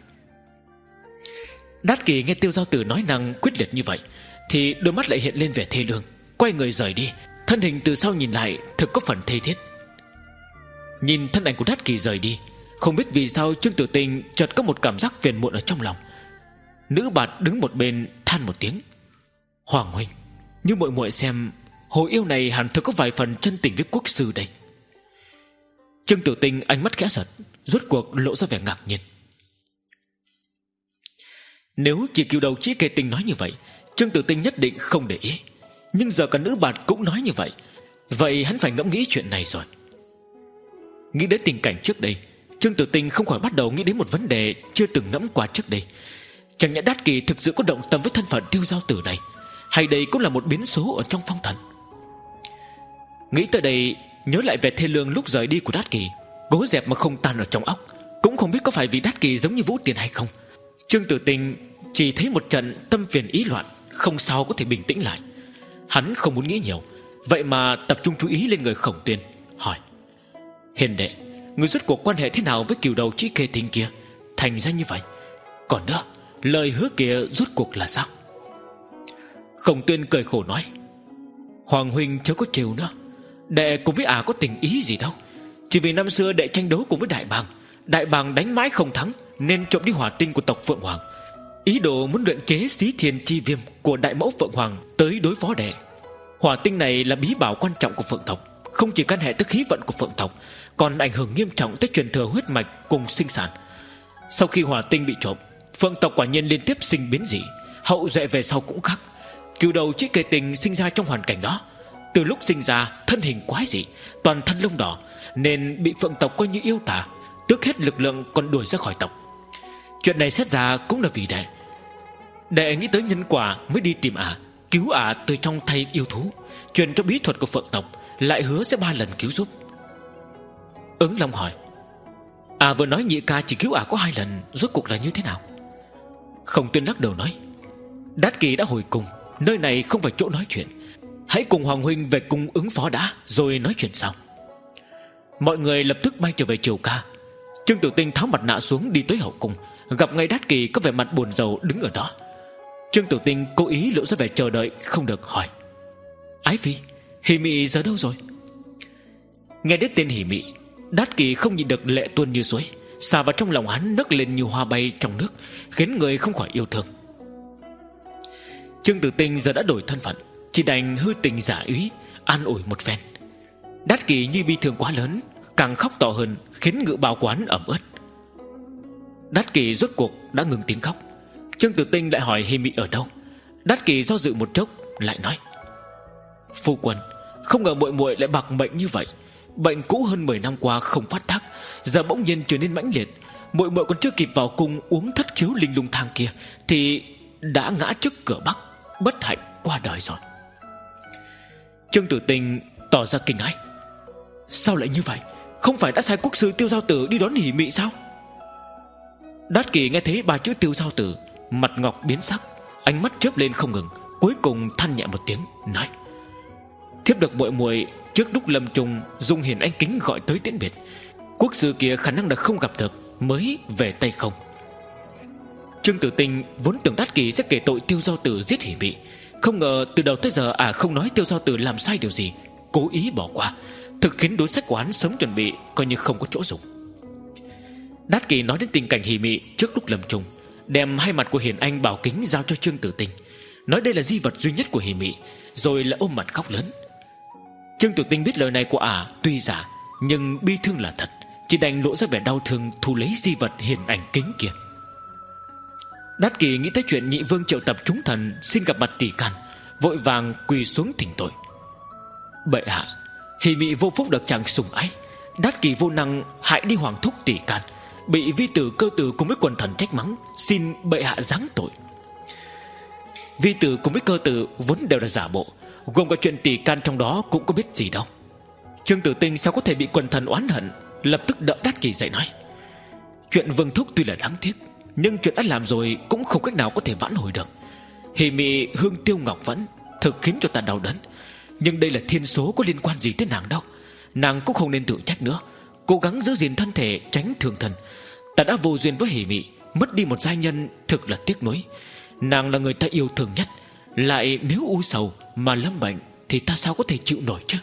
Đát Kỷ nghe Tiêu Giao Tử nói năng quyết liệt như vậy thì đôi mắt lại hiện lên vẻ thê lương, quay người rời đi. Thân hình từ sau nhìn lại thực có phần thê thiết. Nhìn thân ảnh của Đát Kỷ rời đi, không biết vì sao Trương Tử Tinh chợt có một cảm giác phiền muộn ở trong lòng. Nữ Bạt đứng một bên than một tiếng, Hoàng huynh, như muội muội xem, hồ yêu này hẳn thực có vài phần chân tình với quốc sư đây. Trương Tử Tinh ánh mắt khẽ giật, rốt cuộc lộ ra vẻ ngạc nhiên. Nếu chỉ Cửu Đầu Chí Kê Tinh nói như vậy, Trương Tử Tinh nhất định không để ý. Nhưng giờ cả Nữ Bạt cũng nói như vậy, vậy hắn phải ngẫm nghĩ chuyện này rồi. Nghĩ đến tình cảnh trước đây, Trương Tử Tinh không khỏi bắt đầu nghĩ đến một vấn đề chưa từng ngẫm qua trước đây. Chẳng nhẽ Đát Kỷ thực sự có động tâm với thân phận Tiêu Giao Tử này, hay đây cũng là một biến số ở trong phong thần? Nghĩ tới đây, nhớ lại vẻ thê lương lúc rời đi của Đát Kỷ, cố dẹp mà không tan ở trong óc. Cũng không biết có phải vì Đát Kỷ giống như Vũ Tiền hay không, Trương Tử Tinh chỉ thấy một trận tâm phiền ý loạn, không sao có thể bình tĩnh lại. Hắn không muốn nghĩ nhiều, vậy mà tập trung chú ý lên người Khổng Tuyên, hỏi, Hiền đệ, người rốt cuộc quan hệ thế nào với Cửu Đầu Chí Kê Tinh kia thành ra như vậy? Còn nữa, lời hứa kia rốt cuộc là sao? Khổng Tuyên cười khổ nói, Hoàng huynh chớ có trêu nữa, đệ cùng với ả có tình ý gì đâu. Chỉ vì năm xưa đệ tranh đấu cùng với Đại Bàng, Đại Bàng đánh mãi không thắng, nên trộm đi hỏa tinh của tộc Phượng Hoàng, ý đồ muốn luyện kế Xí Thiên Chi Viêm của Đại Mẫu Phượng Hoàng tới đối phó đệ. Hỏa tinh này là bí bảo quan trọng của Phượng tộc, không chỉ can hệ tới khí vận của Phượng tộc, còn ảnh hưởng nghiêm trọng tới truyền thừa huyết mạch cùng sinh sản. Sau khi hỏa tinh bị trộm, Phượng tộc quả nhiên liên tiếp sinh biến dị, hậu duệ về sau cũng khác. Cửu Đầu Chí Kê Tinh sinh ra trong hoàn cảnh đó. Từ lúc sinh ra thân hình quái dị, toàn thân lông đỏ, nên bị Phượng tộc coi như yêu tà, tước hết lực lượng còn đuổi ra khỏi tộc. Chuyện này xét ra cũng là vì đệ. Đệ nghĩ tới nhân quả mới đi tìm ả, cứu ả từ trong tay yêu thú, truyền cho bí thuật của Phượng tộc, lại hứa sẽ ba lần cứu giúp. Ứng Long hỏi, À vừa nói nhị ca chỉ cứu ả có hai lần, rốt cuộc là như thế nào? Khổng Tuyên lắc đầu nói: Đát Kỳ đã hồi cung, nơi này không phải chỗ nói chuyện. Hãy cùng Hoàng huynh về cung ứng phó đã, rồi nói chuyện sau. Mọi người lập tức bay trở về Triều Ca. Trương Tử Tinh tháo mặt nạ xuống đi tới hậu cung, gặp ngay Đát Kỳ có vẻ mặt buồn rầu đứng ở đó. Trương Tử Tinh cố ý lộ ra vẻ chờ đợi không được, hỏi: Ái phi, Hỉ Mị giờ đâu rồi? Nghe đến tên Hỉ Mị, Đát Kỳ không nhịn được lệ tuôn như suối, xả vào trong lòng hắn nấc lên như hoa bay trong nước, khiến người không khỏi yêu thương. Trương Tử Tinh giờ đã đổi thân phận, chỉ đành hư tình giả úy, an ủi một phen. Đát Kỳ như bi thương quá lớn, càng khóc to hơn, khiến ngự bào quán ẩm ướt. Đát Kỳ rốt cuộc đã ngừng tiếng khóc. Trương Tử Tinh lại hỏi Hỉ Mị ở đâu. Đát Kỳ do dự một chốc lại nói: Phu quân, không ngờ muội muội lại bạc mệnh như vậy. Bệnh cũ hơn mười năm qua không phát tác, giờ bỗng nhiên trở nên mãnh liệt. Muội muội còn chưa kịp vào cung uống thất khiếu linh lung thang kia thì đã ngã trước cửa Bắc, bất hạnh qua đời rồi. Trương Tử Tinh tỏ ra kinh hãi: Sao lại như vậy? Không phải đã sai quốc sư Tiêu Giao Tử đi đón Hỉ Mị sao? Đát Kỳ nghe thấy ba chữ Tiêu Giao Tử, mặt ngọc biến sắc, ánh mắt chớp lên không ngừng, cuối cùng than nhẹ một tiếng nói: Thiếp được muội muội trước lúc lâm chung dùng hiền anh kính gọi tới tiễn biệt. Quốc sư kia khả năng là không gặp được, mới về tay không. Trương Tử Tinh vốn tưởng Đát Kỳ sẽ kể tội Tiêu Giao Tử giết Hỉ Mị, không ngờ từ đầu tới giờ à không nói Tiêu Giao Tử làm sai điều gì, cố ý bỏ qua, thực khiến đối sách của hắn sớm chuẩn bị coi như không có chỗ dùng. Đát Kỳ nói đến tình cảnh Hỉ Mị trước lúc lâm chung, đem hai mặt của hiền anh bảo kính giao cho Trương Tử Tinh, nói đây là di vật duy nhất của Hỉ Mị, rồi là ôm mặt khóc lớn. Trương Tử Tinh biết lời này của ả tuy giả nhưng bi thương là thật, chỉ đành lộ ra vẻ đau thương thu lấy di vật hiền ảnh kính kia. Đát Kỳ nghĩ tới chuyện nhị vương triệu tập chúng thần xin gặp mặt tỷ can, vội vàng quỳ xuống thỉnh tội: Bệ hạ, Hỉ Mị vô phúc được chàng sủng ái, Đát Kỳ vô năng hại đi hoàng thúc tỷ can, bị vi tử Cơ Tử cùng với quần thần trách mắng, xin bệ hạ giáng tội. Vi tử cùng với Cơ Tử vốn đều là giả bộ, gồm cả chuyện tỷ can trong đó cũng có biết gì đâu. Trương Tử Tinh sao có thể bị quần thần oán hận, lập tức đỡ Đát Kỳ dậy nói: Chuyện vương thúc tuy là đáng tiếc, nhưng chuyện đã làm rồi cũng không cách nào có thể vãn hồi được. Hỉ Mị hương tiêu ngọc vẫn thực khiến cho ta đau đớn, nhưng đây là thiên số, có liên quan gì tới nàng đâu. Nàng cũng không nên tự trách nữa, cố gắng giữ gìn thân thể, tránh thương thân. Ta đã vô duyên với Hỉ Mị, mất đi một giai nhân thực là tiếc nuối. Nàng là người ta yêu thương nhất, lại nếu u sầu mà lâm bệnh thì ta sao có thể chịu nổi chứ.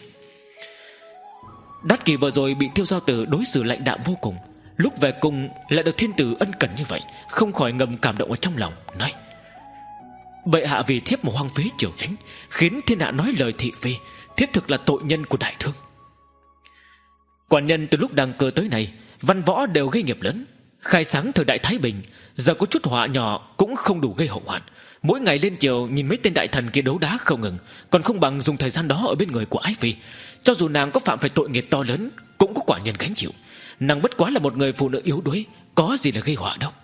Đát Kỳ vừa rồi bị Tiêu Giao Tử đối xử lạnh đạm vô cùng, lúc về cung lại được thiên tử ân cần như vậy, không khỏi ngầm cảm động ở trong lòng, nói: Bệ hạ vì thiếp một hoang phí triều chánh, khiến thiên hạ nói lời thị phi, thiếp thực là tội nhân của đại thương. Quản nhân từ lúc đăng cơ tới nay, văn võ đều gây nghiệp lớn, khai sáng thời đại Thái Bình, giờ có chút họa nhỏ cũng không đủ gây hậu hoạn. Mỗi ngày lên chiều nhìn mấy tên đại thần kia đấu đá không ngừng, còn không bằng dùng thời gian đó ở bên người của ái phi. Cho dù nàng có phạm phải tội nghiệp to lớn, cũng có quả nhân gánh chịu. Nàng bất quá là một người phụ nữ yếu đuối, có gì là gây họa đâu.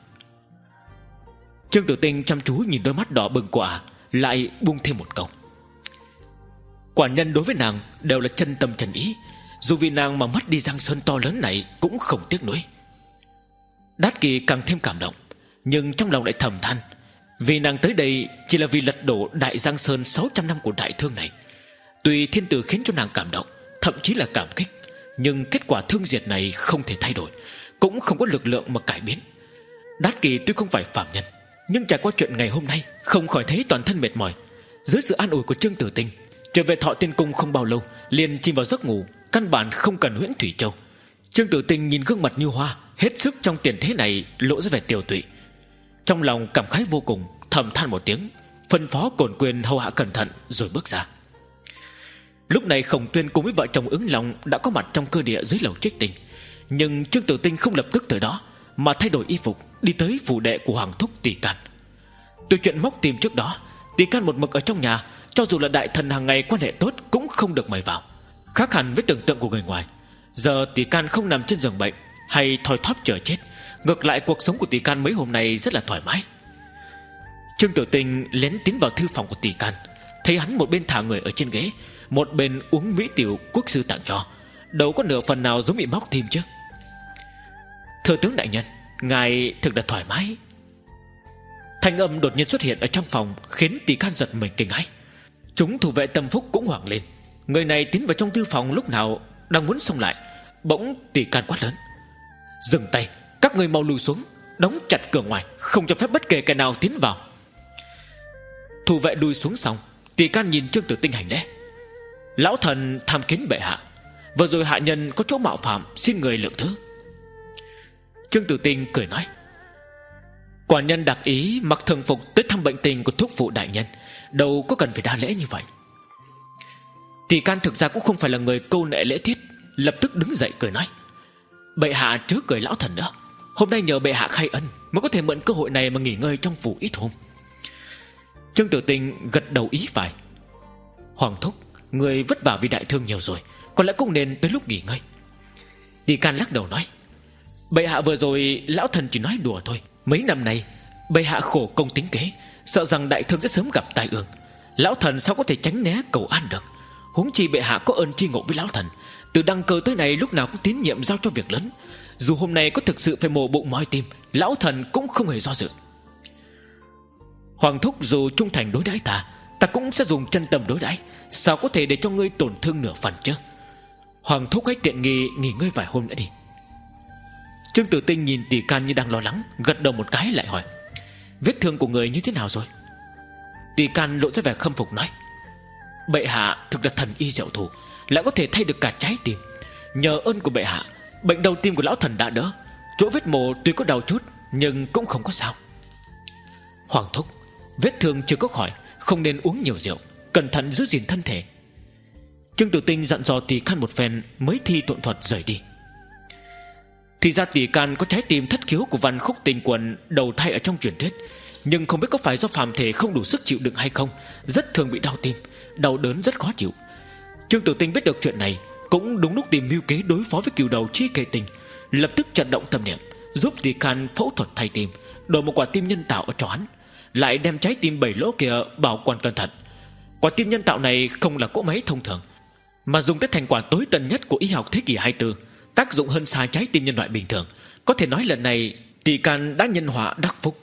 Trương Tử Tinh chăm chú nhìn đôi mắt đỏ bừng của ả, lại buông thêm một câu: Quản nhân đối với nàng đều là chân tâm chân ý, dù vì nàng mà mất đi giang sơn to lớn này cũng không tiếc nuối. Đát Kỳ càng thêm cảm động, nhưng trong lòng lại thầm than: vì nàng tới đây chỉ là vì lật đổ đại giang sơn sáu trăm năm của đại thương này. Tuy thiên tử khiến cho nàng cảm động, thậm chí là cảm kích, nhưng kết quả thương diệt này không thể thay đổi, cũng không có lực lượng mà cải biến. Đát Kỳ tuy không phải phàm nhân, nhưng trải qua chuyện ngày hôm nay, không khỏi thấy toàn thân mệt mỏi. Dưới sự an ủi của Trương Tử Tinh, trở về Thọ Tiên Cung không bao lâu liền chìm vào giấc ngủ, căn bản không cần huyễn thủy châu. Trương Tử Tinh nhìn gương mặt như hoa, hết sức trong tiền thế này lộ ra vẻ tiều tụy, trong lòng cảm khái vô cùng, thầm than một tiếng, phân phó Cổn Quyền hầu hạ cẩn thận rồi bước ra. Lúc này Khổng Tuyên cùng với vợ chồng Ứng Long đã có mặt trong cơ địa dưới lầu Trích Tinh, nhưng Trương Tử Tinh không lập tức tới đó, mà thay đổi y phục đi tới phủ đệ của hoàng thúc Tỷ Can. Từ chuyện móc tìm trước đó, Tỷ Can một mực ở trong nhà, cho dù là đại thần hàng ngày quan hệ tốt cũng không được mời vào, khác hẳn với tưởng tượng của người ngoài. Giờ Tỷ Can không nằm trên giường bệnh hay thoi thóp chờ chết, ngược lại cuộc sống của Tỷ Can mấy hôm nay rất là thoải mái. Trương Tử Tinh lén tiến vào thư phòng của Tỷ Can, thấy hắn một bên thả người ở trên ghế, một bên uống mỹ tiểu quốc sư tặng cho, đâu có nửa phần nào giống bị móc tim chứ. Thưa tướng đại nhân, ngài thực là thoải mái. Thanh âm đột nhiên xuất hiện ở trong phòng, khiến Tỷ Can giật mình kinh hãi. Chúng thủ vệ Tâm Phúc cũng hoảng lên. Người này tiến vào trong thư phòng lúc nào đang muốn xông lại, bỗng Tỷ Can quát lớn: dừng tay, các người mau lùi xuống, đóng chặt cửa ngoài, không cho phép bất kể kẻ nào tiến vào. Thủ vệ lùi xuống xong, Tỷ Can nhìn Trương Tử Tinh hành lễ: lão thần tham kiến bệ hạ, vừa rồi hạ nhân có chỗ mạo phạm, xin người lượng thứ. Trương Tử Tinh cười nói: quản nhân đặc ý mặc thường phục tới thăm bệnh tình của thúc phụ đại nhân, đâu có cần phải đa lễ như vậy. Tỷ Can thực ra cũng không phải là người câu nệ lễ tiết, lập tức đứng dậy cười nói: bệ hạ chớ cười lão thần nữa, hôm nay nhờ bệ hạ khai ân mới có thể mượn cơ hội này mà nghỉ ngơi trong phủ ít hôm. Trương Tử Tinh gật đầu ý phải: hoàng thúc, người vất vả vì đại thương nhiều rồi, có lẽ cũng nên tới lúc nghỉ ngơi. Tỷ Can lắc đầu nói: bệ hạ vừa rồi lão thần chỉ nói đùa thôi. Mấy năm nay bệ hạ khổ công tính kế, sợ rằng đại thương sẽ sớm gặp tai ương, lão thần sao có thể tránh né cầu an được. Huống chi bệ hạ có ơn tri ngộ với lão thần, từ đăng cơ tới nay lúc nào cũng tín nhiệm giao cho việc lớn. Dù hôm nay có thực sự phải mổ bụng moi tim, lão thần cũng không hề do dự. Hoàng thúc dù trung thành đối đãi ta, ta cũng sẽ dùng chân tâm đối đãi, sao có thể để cho ngươi tổn thương nửa phần chứ. Hoàng thúc hãy tiện nghi nghỉ ngơi vài hôm nữa đi. Trương Tử Tinh nhìn Tỷ Can như đang lo lắng, gật đầu một cái lại hỏi: vết thương của người như thế nào rồi? Tỷ Can lộ ra vẻ khâm phục nói: bệ hạ thực là thần y diệu thủ, lại có thể thay được cả trái tim. Nhờ ơn của bệ hạ, bệnh đầu tim của lão thần đã đỡ. Chỗ vết mổ tuy có đau chút, nhưng cũng không có sao. Hoàng thúc, vết thương chưa có khỏi, không nên uống nhiều rượu, cẩn thận giữ gìn thân thể. Trương Tử Tinh dặn dò Tỷ Can một phen mới thi thuận thuật rời đi. Thì ra Tỷ Can có trái tim thất khiếu của Văn Khúc Tình Quần đầu thai ở trong truyền thuyết, nhưng không biết có phải do phàm thể không đủ sức chịu đựng hay không, rất thường bị đau tim, đau đớn rất khó chịu. Trương Tử Tinh biết được chuyện này, cũng đúng lúc tìm mưu kế đối phó với cừu đầu Trí Kê Tình, lập tức chặt động tâm niệm, giúp Tỷ Can phẫu thuật thay tim, đổi một quả tim nhân tạo ở cho hắn, lại đem trái tim bảy lỗ kia bảo quản cẩn thận. Quả tim nhân tạo này không là cỗ máy thông thường, mà dùng tới thành quả tối tân nhất của y học thế kỷ hai mươi tư, tác dụng hơn xa trái tim nhân loại bình thường. Có thể nói lần này Tỷ Can đã nhân họa đắc phúc.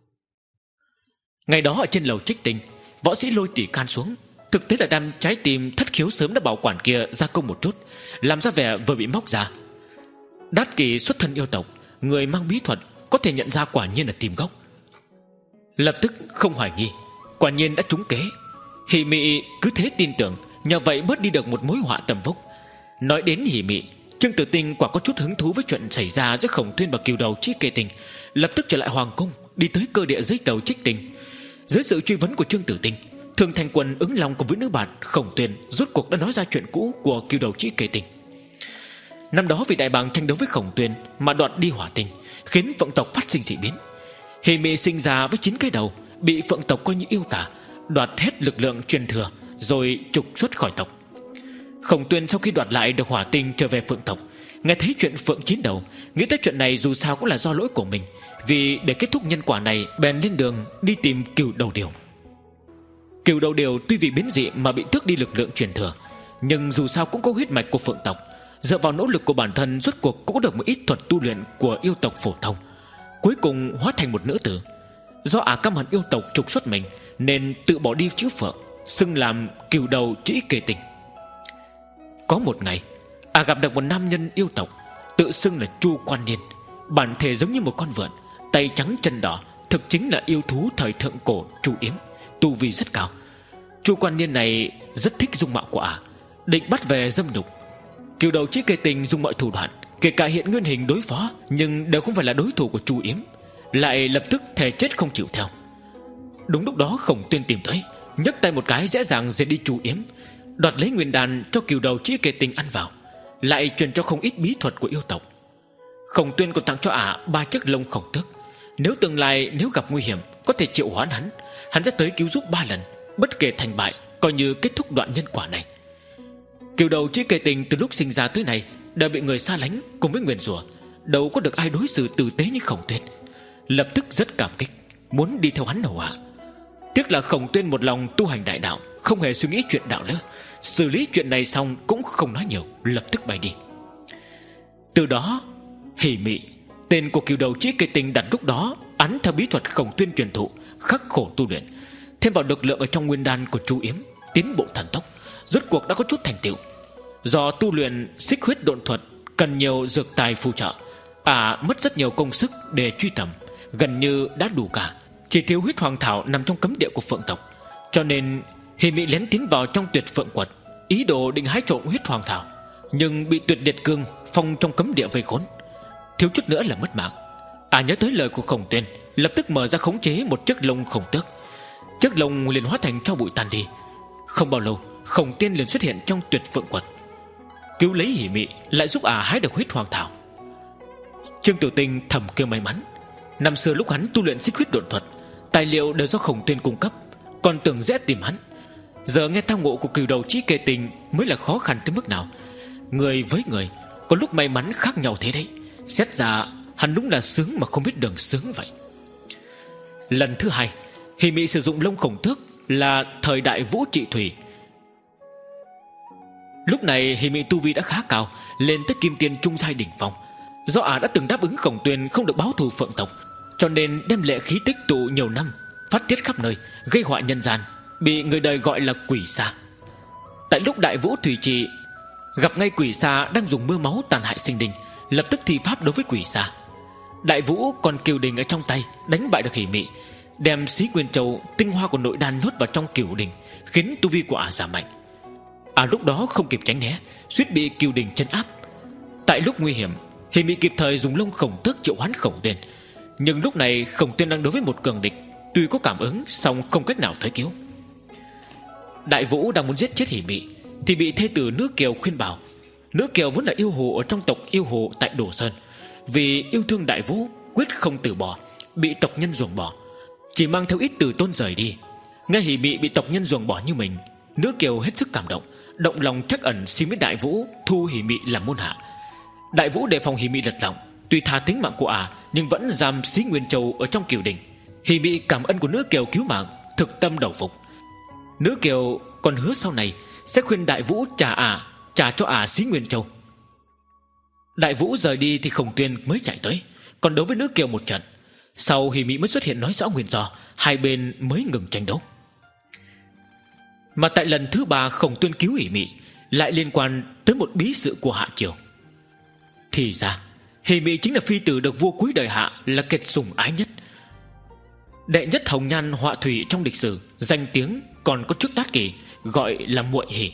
Ngày đó ở trên lầu Trích Tinh, võ sĩ lôi Tỷ Can xuống, thực tế là đem trái tim thất khiếu sớm đã bảo quản kia gia công một chút, làm ra vẻ vừa bị móc ra. Đát Kỷ xuất thân yêu tộc, người mang bí thuật, có thể nhận ra quả nhiên là tim gốc, lập tức không hoài nghi, quả nhiên đã trúng kế. Hỉ Mị cứ thế tin tưởng, nhờ vậy bớt đi được một mối họa tầm phúc. Nói đến Hỉ Mị, Trương Tử Tinh quả có chút hứng thú với chuyện xảy ra giữa Khổng Tuyên và cừu đầu Trí Kê Tình, lập tức trở lại hoàng cung, đi tới cơ địa dưới tàu Trích Tinh. Dưới sự truy vấn của Trương Tử Tinh, Thường Thành Quân ứng lòng cùng với nữ bạn Khổng Tuyên rốt cuộc đã nói ra chuyện cũ của cừu đầu Trí Kê Tình. Năm đó vì đại bàng tranh đấu với Khổng Tuyên mà đoạt đi hỏa tinh, khiến phượng tộc phát sinh dị biến. Hỉ Mị sinh ra với chín cái đầu, bị phượng tộc coi như yêu tả, đoạt hết lực lượng truyền thừa rồi trục xuất khỏi tộc. Khổng Tuyên sau khi đoạt lại được hỏa tinh trở về phượng tộc, nghe thấy chuyện phượng chín đầu, nghĩ tới chuyện này dù sao cũng là do lỗi của mình, vì để kết thúc nhân quả này bèn lên đường đi tìm cừu đầu điều. Cừu đầu điều tuy vì biến dị mà bị tước đi lực lượng truyền thừa, nhưng dù sao cũng có huyết mạch của phượng tộc, dựa vào nỗ lực của bản thân rốt cuộc cũng có được một ít thuật tu luyện của yêu tộc phổ thông, cuối cùng hóa thành một nữ tử. Do ả căm hận yêu tộc trục xuất mình nên tự bỏ đi chữ phượng, xưng làm cừu đầu Trí Kê Tình. Có một ngày, ả gặp được một nam nhân yêu tộc, tự xưng là Chu Quan Niên, bản thể giống như một con vượn, tay trắng chân đỏ, thực chính là yêu thú thời thượng cổ Chu Yếm, tu vi rất cao. Chu Quan Niên này rất thích dung mạo của ả, định bắt về dâm nhục. Cừu đầu Trí Kê Tình dùng mọi thủ đoạn, kể cả hiện nguyên hình đối phó, nhưng đều không phải là đối thủ của Chu Yếm, lại lập tức thề chết không chịu theo. Đúng lúc đó Khổng Tuyên tìm tới, nhấc tay một cái dễ dàng diệt đi Chu Yếm, đoạt lấy nguyên đan cho cừu đầu Trí Kê Tình ăn vào, lại truyền cho không ít bí thuật của yêu tộc. Khổng Tuyên còn tặng cho ả ba chiếc lông khổng tước, nếu tương lai nếu gặp nguy hiểm có thể triệu hoán hắn, hắn sẽ tới cứu giúp ba lần, bất kể thành bại, coi như kết thúc đoạn nhân quả này. Cừu đầu Trí Kê Tình từ lúc sinh ra tới nay đều bị người xa lánh cùng với nguyền rủa, đâu có được ai đối xử tử tế như Khổng Tuyên, lập tức rất cảm kích, muốn đi theo hắn hầu hạ. Tiếc là Khổng Tuyên một lòng tu hành đại đạo, không hề suy nghĩ chuyện đạo lỡ, xử lý chuyện này xong cũng không nói nhiều, lập tức bay đi. Từ đó Hỉ Mị, Tên của cửu đầu chí cây tinh đặt lúc đó án theo bí thuật khổng tuyên truyền thụ, khắc khổ tu luyện, thêm vào lực lượng ở trong nguyên đan của chú yếm, tiến bộ thần tốc, rốt cuộc đã có chút thành tựu. Do tu luyện xích huyết độn thuật cần nhiều dược tài phù trợ, à mất rất nhiều công sức để truy tầm, gần như đã đủ cả, chỉ thiếu huyết hoàng thảo nằm trong cấm địa của phượng tộc. Cho nên Hỉ Mị lén tiến vào trong tuyệt phượng quật, ý đồ định hái trộm huyết hoàng thảo, nhưng bị tuyệt liệt cương phong trong cấm địa vây khốn, thiếu chút nữa là mất mạng. À nhớ tới lời của khổng tuyên, lập tức mở ra khống chế một chiếc lông khổng tước. Chiếc lông liền hóa thành tro bụi tan đi. Không bao lâu, khổng tuyên liền xuất hiện trong tuyệt phượng quật, cứu lấy Hỉ Mị, lại giúp à hái được huyết hoàng thảo. Trương Tiểu Tinh thầm kêu may mắn. Năm xưa lúc hắn tu luyện xích huyết độn thuật, tài liệu đều do khổng tuyên cung cấp, còn tưởng dễ tìm hắn. Giờ nghe tao ngộ của cửu đầu chí kê tình mới là khó khăn tới mức nào. Người với người có lúc may mắn khác nhau thế đấy. Xét ra hắn đúng là sướng mà không biết đường sướng vậy. Lần thứ hai, Hỉ Mị sử dụng lông khổng tước là thời đại vũ trị thủy. Lúc này Hỉ Mị tu vi đã khá cao, lên tới kim tiên trung giai đỉnh phong. Do ả đã từng đáp ứng khổng tuyên không được báo thù phượng tộc, cho nên đem lệ khí tích tụ nhiều năm, phát tiết khắp nơi, gây họa nhân gian, bị người đời gọi là quỷ sa. Tại lúc đại vũ thủy trì gặp ngay quỷ sa đang dùng mưa máu tàn hại sinh linh, lập tức thi pháp đối với quỷ sa. Đại vũ còn cửu đình ở trong tay, đánh bại được Hỉ Mị, đem xí nguyên châu tinh hoa của nội đan nuốt vào trong cửu đình, khiến tu vi của ả giảm mạnh. À lúc đó không kịp tránh né, suýt bị cửu đình chân áp. Tại lúc nguy hiểm, Hỉ Mị kịp thời dùng lông khổng tước triệu hoán khổng tuyên. Nhưng lúc này khổng tuyên đang đối với một cường địch, tuy có cảm ứng song không cách nào tới cứu. Đại vũ đang muốn giết chết Hỉ Mị thì bị thê tử Nữ Kiều khuyên bảo. Nữ Kiều vốn là yêu hồ ở trong tộc yêu hồ tại Đồ Sơn, vì yêu thương đại vũ quyết không từ bỏ, bị tộc nhân ruồng bỏ, chỉ mang theo ít từ tôn rời đi. Nghe Hỉ Mị bị tộc nhân ruồng bỏ như mình, Nữ Kiều hết sức cảm động, động lòng trắc ẩn xin với đại vũ thu Hỉ Mị làm môn hạ. Đại vũ đề phòng Hỉ Mị lật lọng, tuy tha tính mạng của ả nhưng vẫn giam xí nguyên châu ở trong cửu đình. Hỉ Mị cảm ơn của Nữ Kiều cứu mạng, thực tâm đầu phục. Nữ Kiều còn hứa sau này sẽ khuyên đại vũ trả ả, trả cho ả xí nguyên châu. Đại vũ rời đi thì khổng tuyên mới chạy tới, còn đấu với Nữ Kiều một trận. Sau Hỉ Mị mới xuất hiện nói rõ nguyên do, hai bên mới ngừng tranh đấu. Mà tại lần thứ ba khổng tuyên cứu Hỉ Mị lại liên quan tới một bí sự của Hạ Triều. Thì ra Hỉ Mị chính là phi tử được vua cuối đời Hạ là kiệt sủng ái nhất, đệ nhất hồng nhan họa thủy trong lịch sử, danh tiếng còn có trước Đát Kỷ, gọi là Muội Hỉ.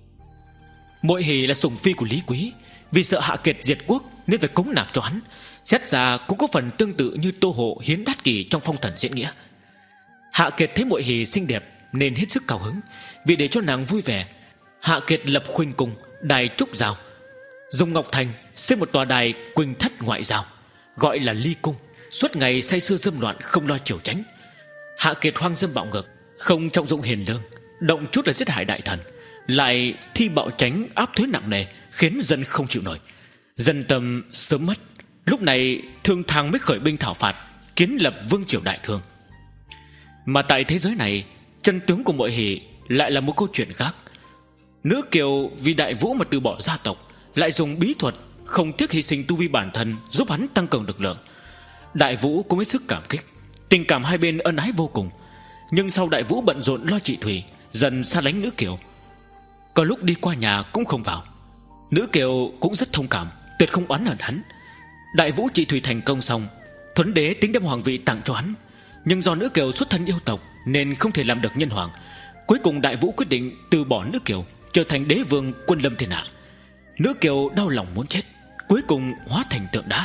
Muội Hỉ là sủng phi của Lý Quý, vì sợ Hạ Kiệt diệt quốc nên phải cống nạp cho hắn. Xét ra cũng có phần tương tự như Tô Hộ hiến Đát Kỷ trong phong thần diễn nghĩa. Hạ Kiệt thấy Muội Hỉ xinh đẹp nên hết sức cao hứng, vì để cho nàng vui vẻ, Hạ Kiệt lập khuynh cung, đài trúc giao, dùng ngọc thành xây một tòa đài quỳnh thất ngoại giao, gọi là Ly Cung, suốt ngày say sưa dâm loạn không lo triều tránh. Hạ Kiệt hoang dâm bạo ngược, không trọng dụng hiền lương, động chút là giết hại đại thần, lại thi bạo tránh áp thuế nặng nề, khiến dân không chịu nổi. Dân tâm sớm mất, lúc này Thương Thang mới khởi binh thảo phạt, kiến lập vương triều đại thương. Mà tại thế giới này, chân tướng của Muội Hỉ lại là một câu chuyện khác. Nữ Kiều vì đại vũ mà từ bỏ gia tộc, lại dùng bí thuật không tiếc hy sinh tu vi bản thân giúp hắn tăng cường lực lượng. Đại vũ cũng hết sức cảm kích, tình cảm hai bên ân ái vô cùng. Nhưng sau đại vũ bận rộn lo trị thủy, dần xa lánh Nữ Kiều, có lúc đi qua nhà cũng không vào. Nữ Kiều cũng rất thông cảm, tuyệt không oán hận hắn. Đại vũ trị thủy thành công xong, Thuấn đế tính đem hoàng vị tặng cho hắn, nhưng do Nữ Kiều xuất thân yêu tộc nên không thể làm được nhân hoàng. Cuối cùng đại vũ quyết định từ bỏ Nữ Kiều, trở thành đế vương quân lâm thiên hạ. Nữ Kiều đau lòng muốn chết, cuối cùng hóa thành tượng đá.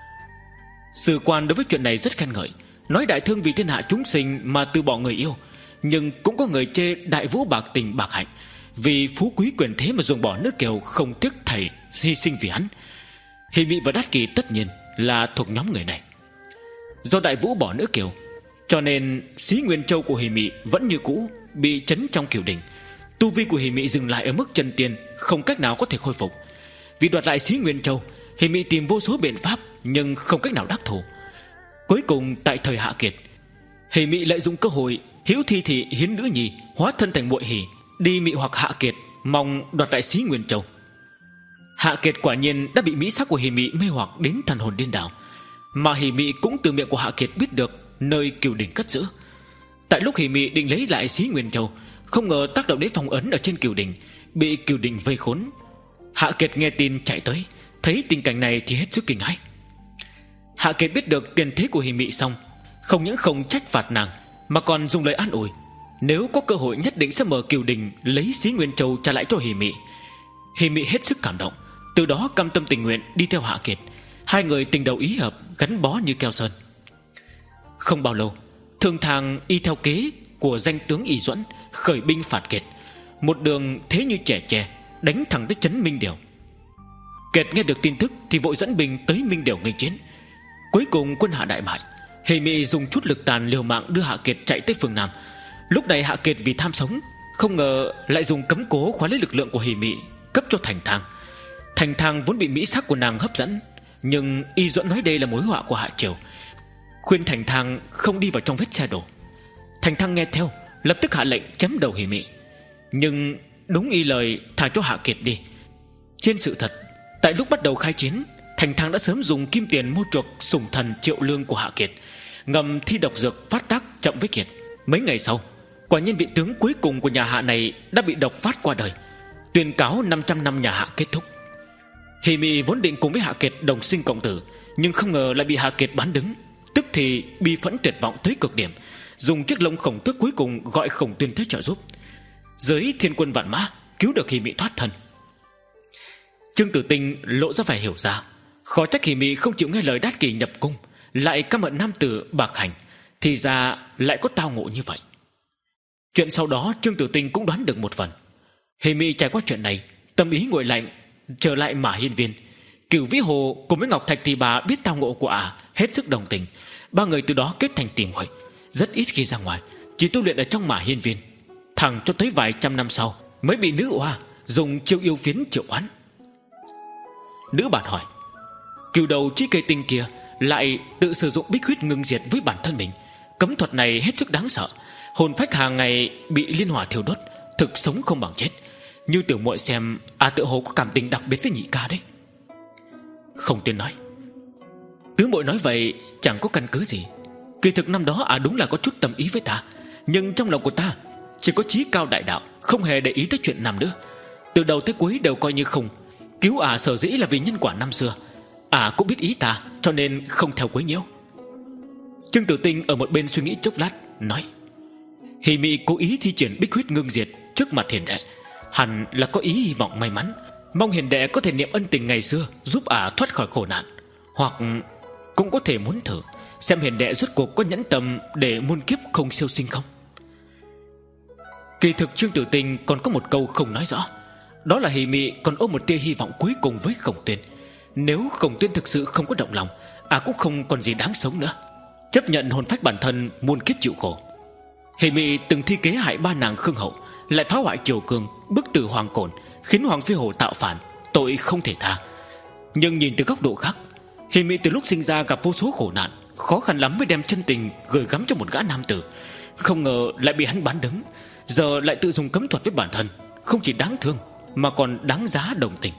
Sử quan đối với chuyện này rất khen ngợi, nói đại thương vì thiên hạ chúng sinh mà từ bỏ người yêu. Nhưng cũng có người chê đại vũ bạc tình bạc hạnh, vì phú quý quyền thế mà dùng bỏ Nữ Kiều không tiếc thầy hy sinh vì hắn. Hỉ Mị và Đát Kỷ tất nhiên là thuộc nhóm người này. Do đại vũ bỏ Nữ Kiều, cho nên xí nguyên châu của Hỉ Mị vẫn như cũ, bị trấn trong cửu đình. Tu vi của Hỉ Mị dừng lại ở mức chân tiên, không cách nào có thể khôi phục. Vì đoạt lại xí nguyên châu, Hỉ Mị tìm vô số biện pháp nhưng không cách nào đắc thủ. Cuối cùng tại thời Hạ Kiệt, Hỉ Mị lợi dụng cơ hội hữu thi thị hiến nữ nhi, hóa thân thành Muội Hỉ, đi mị hoặc Hạ Kiệt, mong đoạt lại xí nguyên châu. Hạ Kiệt quả nhiên đã bị mỹ sắc của Hỉ Mị mê hoặc đến thần hồn điên đảo. Mà Hỉ Mị cũng từ miệng của Hạ Kiệt biết được nơi Cửu Đỉnh cất giữ. Tại lúc Hỉ Mị định lấy lại Xí Nguyên Châu, không ngờ tác động đến phong ấn ở trên Cửu Đỉnh, bị Cửu Đỉnh vây khốn. Hạ Kiệt nghe tin chạy tới, thấy tình cảnh này thì hết sức kinh hãi. Hạ Kiệt biết được tiền thế của Hỉ Mị xong, không những không trách phạt nàng, mà còn dùng lời an ủi, nếu có cơ hội nhất định sẽ mở Cửu Đỉnh lấy Xí Nguyên Châu trả lại cho Hỉ Mị. Hỉ Mị hết sức cảm động, từ đó cam tâm tình nguyện đi theo Hạ Kiệt. Hai người tình đầu ý hợp, gắn bó như keo sơn. Không bao lâu, Thương Thang y theo kế của danh tướng Y Duẫn khởi binh phạt Kiệt, một đường thế như trẻ tre đánh thẳng tới trấn Minh Điểu. Kiệt nghe được tin tức thì vội dẫn binh tới Minh Điểu nghênh chiến. Cuối cùng quân Hạ đại bại. Hỉ Mị dùng chút lực tàn liều mạng đưa Hạ Kiệt chạy tới phương Nam. Lúc này Hạ Kiệt vì tham sống, không ngờ lại dùng cấm cố khóa lấy lực lượng của Hỉ Mị, cấp cho Thành Thang. Thành Thang vốn bị mỹ sắc của nàng hấp dẫn, nhưng Y Duẫn nói đây là mối họa của Hạ Triều, khuyên Thành Thang không đi vào trong vết xe đổ. Thành Thang nghe theo, lập tức hạ lệnh chém đầu Hỉ Mị. Nhưng đúng y lời thả cho Hạ Kiệt đi. Trên sự thật, tại lúc bắt đầu khai chiến, Thành Thang đã sớm dùng kim tiền mua chuộc sủng thần Triệu Lương của Hạ Kiệt, ngầm thi độc dược phát tác chậm với Kiệt. Mấy ngày sau, quả nhiên vị tướng cuối cùng của nhà Hạ này đã bị độc phát qua đời, tuyên cáo năm trăm năm nhà Hạ kết thúc. Hỉ Mị vốn định cùng với Hạ Kiệt đồng sinh cộng tử, nhưng không ngờ lại bị Hạ Kiệt bán đứng, tức thì bi phẫn tuyệt vọng tới cực điểm, dùng chiếc lông khổng tước cuối cùng gọi Khổng Tuyên tới trợ giúp. Dưới thiên quân vạn mã cứu được Hỉ Mị thoát thân. Trương Tử Tinh lộ ra vẻ hiểu ra, khó trách Hỉ Mị không chịu nghe lời Đát Kỷ nhập cung, lại căm hận nam tử bạc hành, thì ra lại có tao ngộ như vậy. Chuyện sau đó Trương Tử Tinh cũng đoán được một phần. Hỉ Mị trải qua chuyện này, tâm ý nguội lạnh, trở lại Mã Hiên Viên. Cửu Vĩ Hồ cùng với Ngọc Thạch thì bà biết tao ngộ của ả, hết sức đồng tình. Ba người từ đó kết thành tìm muội, rất ít khi ra ngoài, chỉ tu luyện ở trong Mã Hiên Viên. Thẳng cho tới vài trăm năm sau mới bị nữ oa dùng chiêu yêu phiến triệu oán. Nữ bản hỏi, cửu đầu trí cây tinh kia lại tự sử dụng bích huyết ngưng diệt với bản thân mình, cấm thuật này hết sức đáng sợ. Hồn phách hàng ngày bị liên hỏa thiêu đốt, thực sống không bằng chết. Như tiểu muội xem, à tự hồ có cảm tình đặc biệt với nhị ca đấy. Không Tuyên nói, tứ muội nói vậy chẳng có căn cứ gì. Kỳ thực năm đó à đúng là có chút tâm ý với ta, nhưng trong lòng của ta chỉ có chí cao đại đạo, không hề để ý tới chuyện nam nữa. Từ đầu tới cuối đều coi như không. Cứu ả à sở dĩ là vì nhân quả năm xưa, ả à cũng biết ý ta, cho nên không theo quấy nhiễu. Trương Tử Tinh ở một bên suy nghĩ chốc lát, nói, Hỉ Mị cố ý thi triển bích huyết ngưng diệt trước mặt hiền đệ, hẳn là có ý hy vọng may mắn, mong hiền đệ có thể niệm ân tình ngày xưa, giúp ả à thoát khỏi khổ nạn. Hoặc cũng có thể muốn thử xem hiền đệ rốt cuộc có nhẫn tâm để muôn kiếp không siêu sinh không. Kỳ thực Trương Tử Tinh còn có một câu không nói rõ, đó là Hỉ Mị còn ôm một tia hy vọng cuối cùng với Khổng Tuyên. Nếu Khổng Tuyên thực sự không có động lòng, à cũng không còn gì đáng sống nữa, chấp nhận hồn phách bản thân muôn kiếp chịu khổ. Hỉ Mị từng thi kế hại ba nàng Khương Hậu, lại phá hoại triều cương, bức tử Hoàng Cổn, khiến Hoàng Phi Hổ tạo phản, tội không thể tha. Nhưng nhìn từ góc độ khác, Hỉ Mị từ lúc sinh ra gặp vô số khổ nạn, khó khăn lắm mới đem chân tình gửi gắm cho một gã nam tử, không ngờ lại bị hắn bán đứng, giờ lại tự dùng cấm thuật với bản thân, không chỉ đáng thương mà còn đáng giá đồng tình.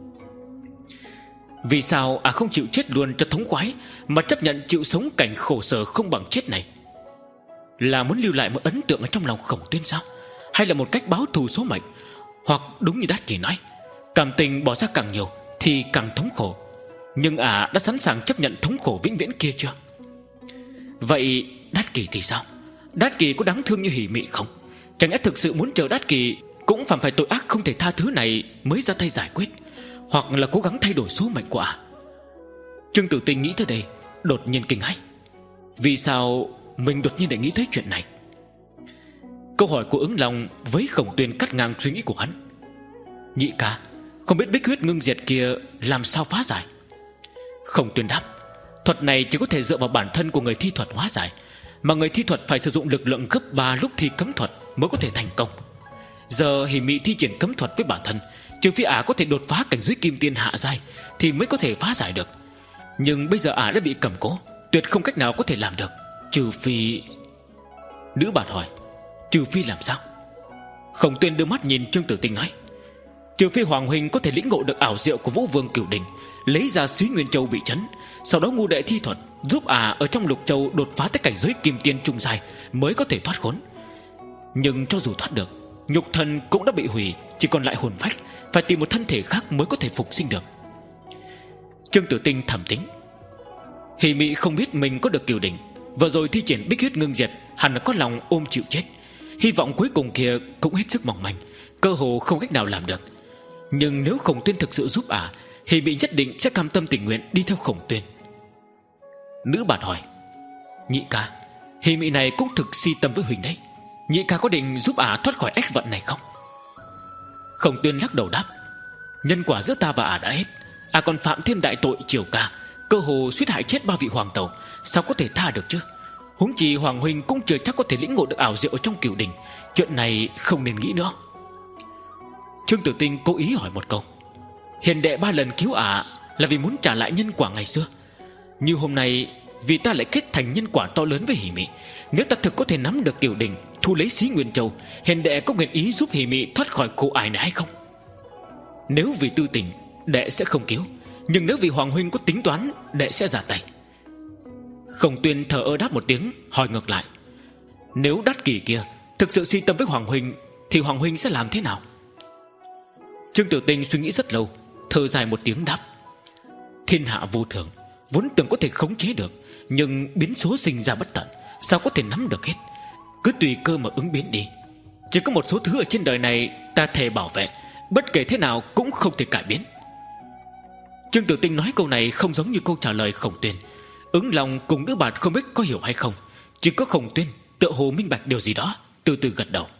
Vì sao à không chịu chết luôn cho thống khoái, mà chấp nhận chịu sống cảnh khổ sở không bằng chết này? Là muốn lưu lại một ấn tượng ở trong lòng Khổng Tuyên sao? Hay là một cách báo thù số mệnh? Hoặc đúng như Đát Kỷ nói, cảm tình bỏ ra càng nhiều thì càng thống khổ. Nhưng à đã sẵn sàng chấp nhận thống khổ vĩnh viễn kia chưa? Vậy Đát Kỷ thì sao? Đát Kỷ có đáng thương như Hỉ Mị không? Chẳng lẽ thực sự muốn chờ Đát Kỷ cũng phạm phải tội ác không thể tha thứ này mới ra tay giải quyết? Hoặc là cố gắng thay đổi số mệnh của ả? Trương Tử Tinh nghĩ tới đây, đột nhiên kinh hãi. Vì sao mình đột nhiên lại nghĩ tới chuyện này? Câu hỏi của Ứng Long với Khổng Tuyên cắt ngang suy nghĩ của hắn. Nhị ca, không biết bích huyết ngưng diệt kia làm sao phá giải? Khổng Tuyên đáp, thuật này chỉ có thể dựa vào bản thân của người thi thuật hóa giải, mà người thi thuật phải sử dụng lực lượng gấp ba lúc thi cấm thuật mới có thể thành công. Giờ Hỉ Mị thi triển cấm thuật với bản thân, trừ phi ả có thể đột phá cảnh giới kim tiên hạ giai thì mới có thể phá giải được. Nhưng bây giờ ả đã bị cầm cố, tuyệt không cách nào có thể làm được, trừ phi... Nữ bản hỏi, trừ phi làm sao? Khổng Tuyên đưa mắt nhìn Trương Tử Tinh nói, Trừ phi Hoàng huynh có thể lĩnh ngộ được ảo diệu của Vũ Vương Cửu Đình, lấy ra Xí Nguyên Châu bị chấn, sau đó ngu đệ thi thuật giúp ả ở trong Lục Châu đột phá tới cảnh giới kim tiên trung giai mới có thể thoát khốn. Nhưng cho dù thoát được, nhục thân cũng đã bị hủy, chỉ còn lại hồn phách, phải tìm một thân thể khác mới có thể phục sinh được. Trương Tử Tinh thầm tính, Hỉ Mị không biết mình có được Cửu Đình, vừa rồi thi triển Bích Huyết Ngưng Diệt, hẳn là có lòng ôm chịu chết. Hy vọng cuối cùng kia cũng hết sức mỏng manh, cơ hồ không cách nào làm được. Nhưng nếu Khổng Tuyên thực sự giúp ả, Hỉ Mị nhất định sẽ cam tâm tình nguyện đi theo Khổng Tuyên. Nữ bạt hỏi, nhị ca, Hỉ Mị này cũng thực si tâm với Huỳnh đấy, nhị ca có định giúp ả thoát khỏi ách vận này không? Khổng Tuyên lắc đầu đáp, nhân quả giữa ta và ả đã hết, ả còn phạm thêm đại tội triều ca, cơ hồ suýt hại chết ba vị hoàng tẩu, sao có thể tha được chứ? Huống chi Hoàng huynh cũng chưa chắc có thể lĩnh ngộ được ảo diệu ở trong Cửu Đình, chuyện này không nên nghĩ nữa. Trương Tử Tinh cố ý hỏi một câu, hiền đệ ba lần cứu ả là vì muốn trả lại nhân quả ngày xưa, như hôm nay vì ta lại kết thành nhân quả to lớn với Hỉ Mị, nếu ta thực có thể nắm được Cửu Đình, thu lấy Xí Nguyên Châu, hiền đệ có nguyện ý giúp Hỉ Mị thoát khỏi khổ ải này hay không? Nếu vì tư tình, đệ sẽ không cứu, nhưng nếu vì Hoàng huynh có tính toán, đệ sẽ ra tay. Khổng Tuyên thở ơ đáp một tiếng, hỏi ngược lại, nếu Đát Kỷ kia thực sự si tâm với Hoàng huynh, thì Hoàng huynh sẽ làm thế nào? Trương Tử Tinh suy nghĩ rất lâu, thở dài một tiếng đáp, thiên hạ vô thường, vốn tưởng có thể khống chế được, nhưng biến số sinh ra bất tận, sao có thể nắm được hết? Cứ tùy cơ mà ứng biến đi. Chỉ có một số thứ ở trên đời này ta thề bảo vệ, bất kể thế nào cũng không thể cải biến. Trương Tử Tinh nói câu này không giống như câu trả lời Khổng Tuyên. Ứng Long cùng nữ bạt không biết có hiểu hay không, chỉ có Khổng Tuyên tựa hồ minh bạch điều gì đó, từ từ gật đầu.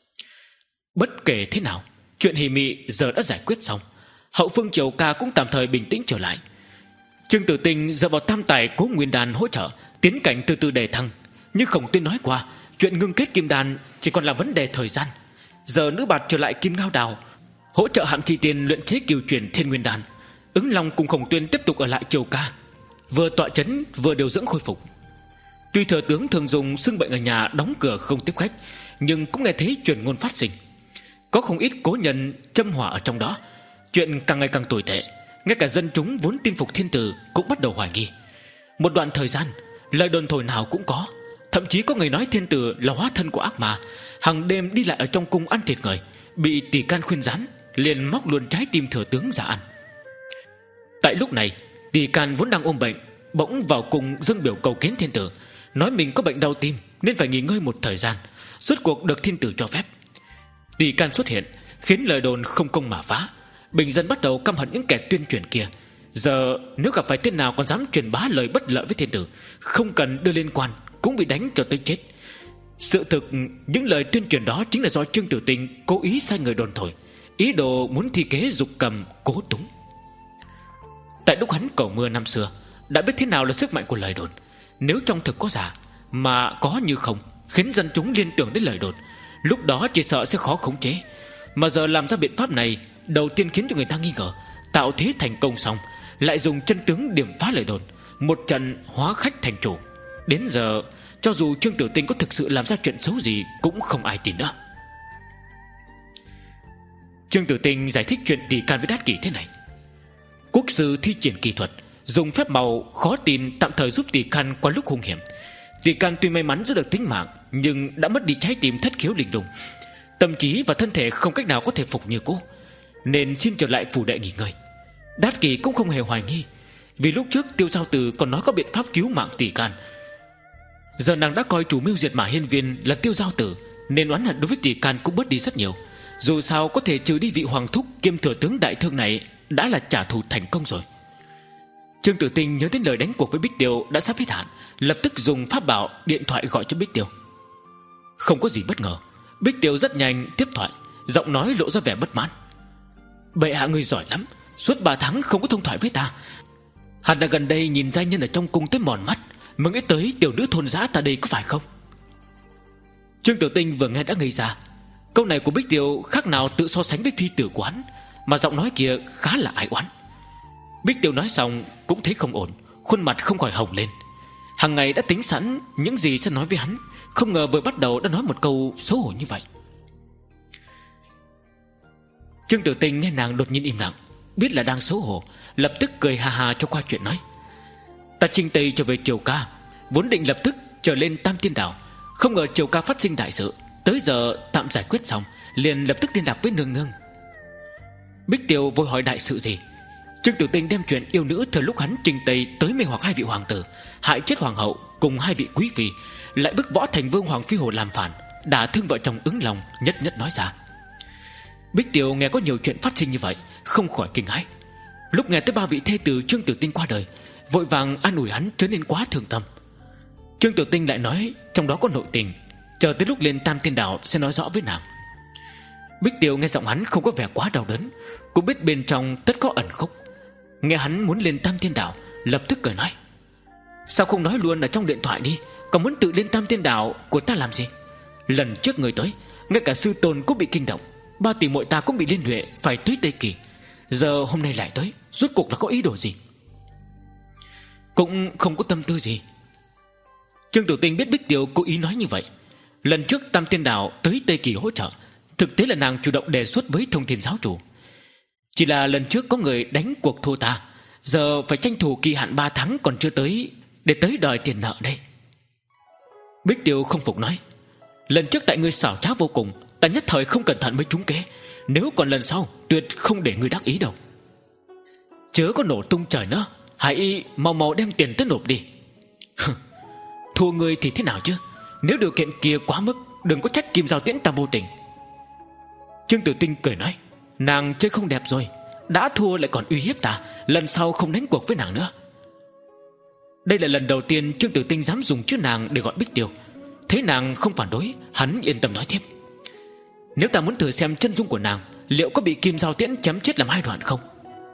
Bất kể thế nào, chuyện Hỉ Mị giờ đã giải quyết xong, hậu phương triều ca cũng tạm thời bình tĩnh trở lại. Trương Tử Tinh dựa vào tam tài Cố Nguyên Đan hỗ trợ, tiến cảnh từ từ đề thăng. Như Khổng Tuyên nói qua, chuyện ngưng kết kim đan chỉ còn là vấn đề thời gian. Giờ nữ bạt trở lại Kim Ngao Đào, hỗ trợ Hạm Chi Tiên luyện chế kiều truyền Thiên Nguyên Đan. Ứng Long cùng Khổng Tuyên tiếp tục ở lại triều ca, vừa tọa chấn vừa điều dưỡng khôi phục. Tuy thừa tướng thường dùng xưng bệnh ở nhà đóng cửa không tiếp khách, nhưng cũng nghe thấy truyền ngôn phát sinh, có không ít cố nhân châm hỏa ở trong đó. Chuyện càng ngày càng tồi tệ, ngay cả dân chúng vốn tin phục thiên tử cũng bắt đầu hoài nghi. Một đoạn thời gian, lời đồn thổi nào cũng có, thậm chí có người nói thiên tử là hóa thân của ác ma, hàng đêm đi lại ở trong cung ăn thịt người, bị Tỷ Can khuyên rán, liền móc luôn trái tim thừa tướng ra ăn. Tại lúc này, Tỷ Can vốn đang ôm bệnh, bỗng vào cung dâng biểu cầu kiến thiên tử, nói mình có bệnh đau tim nên phải nghỉ ngơi một thời gian, rốt cuộc được thiên tử cho phép. Tỷ Can xuất hiện khiến lời đồn không công mà phá, bình dân bắt đầu căm hận những kẻ tuyên truyền kia. Giờ nếu gặp phải tên nào còn dám truyền bá lời bất lợi với thiên tử, không cần đưa lên quan cũng bị đánh cho tới chết. Sự thực, những lời tuyên truyền đó chính là do Trương Tử Tinh cố ý sai người đồn thổi, ý đồ muốn thi kế dục cầm cố túng. Tại lúc hắn cầu mưa năm xưa đã biết thế nào là sức mạnh của lời đồn, nếu trong thực có giả mà có như không, khiến dân chúng liên tưởng đến lời đồn, lúc đó chỉ sợ sẽ khó khống chế. Mà giờ làm ra biện pháp này, đầu tiên khiến cho người ta nghi ngờ, tạo thế thành công xong lại dùng chân tướng điểm phá lời đồn, một trận hóa khách thành chủ. Đến giờ cho dù Trương Tử Tinh có thực sự làm ra chuyện xấu gì cũng không ai tin nữa. Trương Tử Tinh giải thích chuyện Tỷ Can với Đát Kỷ thế này: quốc sư thi triển kỳ thuật, dùng phép màu khó tin tạm thời giúp Tỷ Can qua lúc hung hiểm. Tỷ Can tuy may mắn giữ được tính mạng, nhưng đã mất đi trái tim thất khiếu linh lung, tâm trí và thân thể không cách nào có thể phục như cũ, nên xin trở lại phủ đệ nghỉ ngơi. Đát Kỷ cũng không hề hoài nghi, vì lúc trước Tiêu Giao Tử còn nói có biện pháp cứu mạng Tỷ Can. Giờ nàng đã coi chủ mưu diệt Mã Hiên Viên là Tiêu Giao Tử, nên oán hận đối với Tỷ Can cũng bớt đi rất nhiều. Dù sao có thể trừ đi vị hoàng thúc kiêm thừa tướng đại thương này đã là trả thù thành công rồi. Trương Tử Tinh nhớ đến lời đánh cuộc với Bích Tiêu đã sắp hết hạn, lập tức dùng pháp bảo điện thoại gọi cho Bích Tiêu. Không có gì bất ngờ, Bích Tiêu rất nhanh tiếp thoại, giọng nói lộ ra vẻ bất mãn: bệ hạ người giỏi lắm, suốt ba tháng không có thông thoại với ta. Hẳn là gần đây nhìn giai nhân ở trong cung tới mòn mắt, mà nghĩ tới tiểu nữ thôn dã ta đây có phải không? Trương Tử Tinh vừa nghe đã ngây ra. Câu này của Bích Tiêu khác nào tự so sánh với phi tử của hắn, mà giọng nói kia khá là ái oán. Bích Tiêu nói xong cũng thấy không ổn, khuôn mặt không khỏi hồng lên. Hàng ngày đã tính sẵn những gì sẽ nói với hắn, không ngờ vừa bắt đầu đã nói một câu xấu hổ như vậy. Trương Tiểu Tinh nghe nàng đột nhiên im lặng, biết là đang xấu hổ, lập tức cười ha ha cho qua chuyện nói: Ta Trinh Tây trở về Triều Ca, vốn định lập tức trở lên Tam Tiên Đảo, không ngờ Triều Ca phát sinh đại sự, tới giờ tạm giải quyết xong, liền lập tức liên lạc với nương nương. Bích Tiêu vội hỏi đại sự gì. Trương Tiểu Tinh đem chuyện yêu nữ thời lúc hắn Trinh Tây tới mê hoặc hai vị hoàng tử, hại chết hoàng hậu cùng hai vị quý phi, lại bức Võ Thành Vương Hoàng Phi Hồ làm phản, đả thương vợ chồng Ứng Long, nhất nhất nói ra. Bích Tiêu nghe có nhiều chuyện phát sinh như vậy, không khỏi kinh hãi. Lúc nghe tới ba vị thê tử Trương Tiểu Tinh qua đời, vội vàng an ủi hắn trở nên quá thương tâm. Trương Tiểu Tinh lại nói trong đó có nội tình, chờ tới lúc lên Tam Tiên Đảo sẽ nói rõ với nàng. Bích Tiêu nghe giọng hắn không có vẻ quá đau đớn, cũng biết bên trong tất có ẩn khúc. Nghe hắn muốn lên Tam Tiên Đảo, lập tức cười nói: Sao không nói luôn ở trong điện thoại đi, còn muốn tự lên Tam Tiên Đảo của ta làm gì? Lần trước người tới, ngay cả sư tôn cũng bị kinh động, ba tỷ muội ta cũng bị liên lụy phải tới Tây Kỳ. Giờ hôm nay lại tới, rốt cuộc là có ý đồ gì? Cũng không có tâm tư gì. Trương Tiểu Tinh biết Bích Tiêu cố ý nói như vậy. Lần trước Tam Tiên Đảo tới Tây Kỳ hỗ trợ, thực tế là nàng chủ động đề xuất với Thông Thiên giáo chủ. Chỉ là lần trước có người đánh cuộc thua ta, giờ phải tranh thủ kỳ hạn ba tháng còn chưa tới, để tới đòi tiền nợ đây. Bích Tiêu không phục nói: Lần trước tại ngươi xảo trá vô cùng, ta nhất thời không cẩn thận mới trúng kế, nếu còn lần sau tuyệt không để ngươi đắc ý đâu. Chớ có nổ tung trời nữa, hãy mau mau đem tiền tới nộp đi. Thua ngươi thì thế nào chứ, nếu điều kiện kia quá mức, đừng có trách Kim Giao Tiễn ta vô tình. Trương Tiểu Tinh cười nói: Nàng chơi không đẹp rồi, đã thua lại còn uy hiếp ta, lần sau không đánh cuộc với nàng nữa. Đây là lần đầu tiên Trương Tiểu Tinh dám dùng chữ nàng để gọi Bích Tiêu. Thấy nàng không phản đối, hắn yên tâm nói tiếp: Nếu ta muốn thử xem chân dung của nàng, liệu có bị Kim Giao Tiễn chém chết làm hai đoạn không?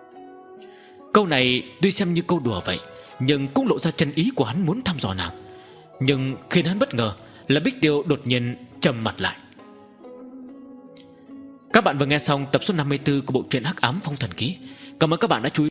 Câu này tuy xem như câu đùa vậy, nhưng cũng lộ ra chân ý của hắn muốn thăm dò nàng. Nhưng khiến hắn bất ngờ là Bích Tiêu đột nhiên trầm mặt lại. Các bạn vừa nghe xong tập số năm mươi tư của bộ truyện Hắc Ám Phong Thần Ký. Cảm ơn các bạn đã chú ý.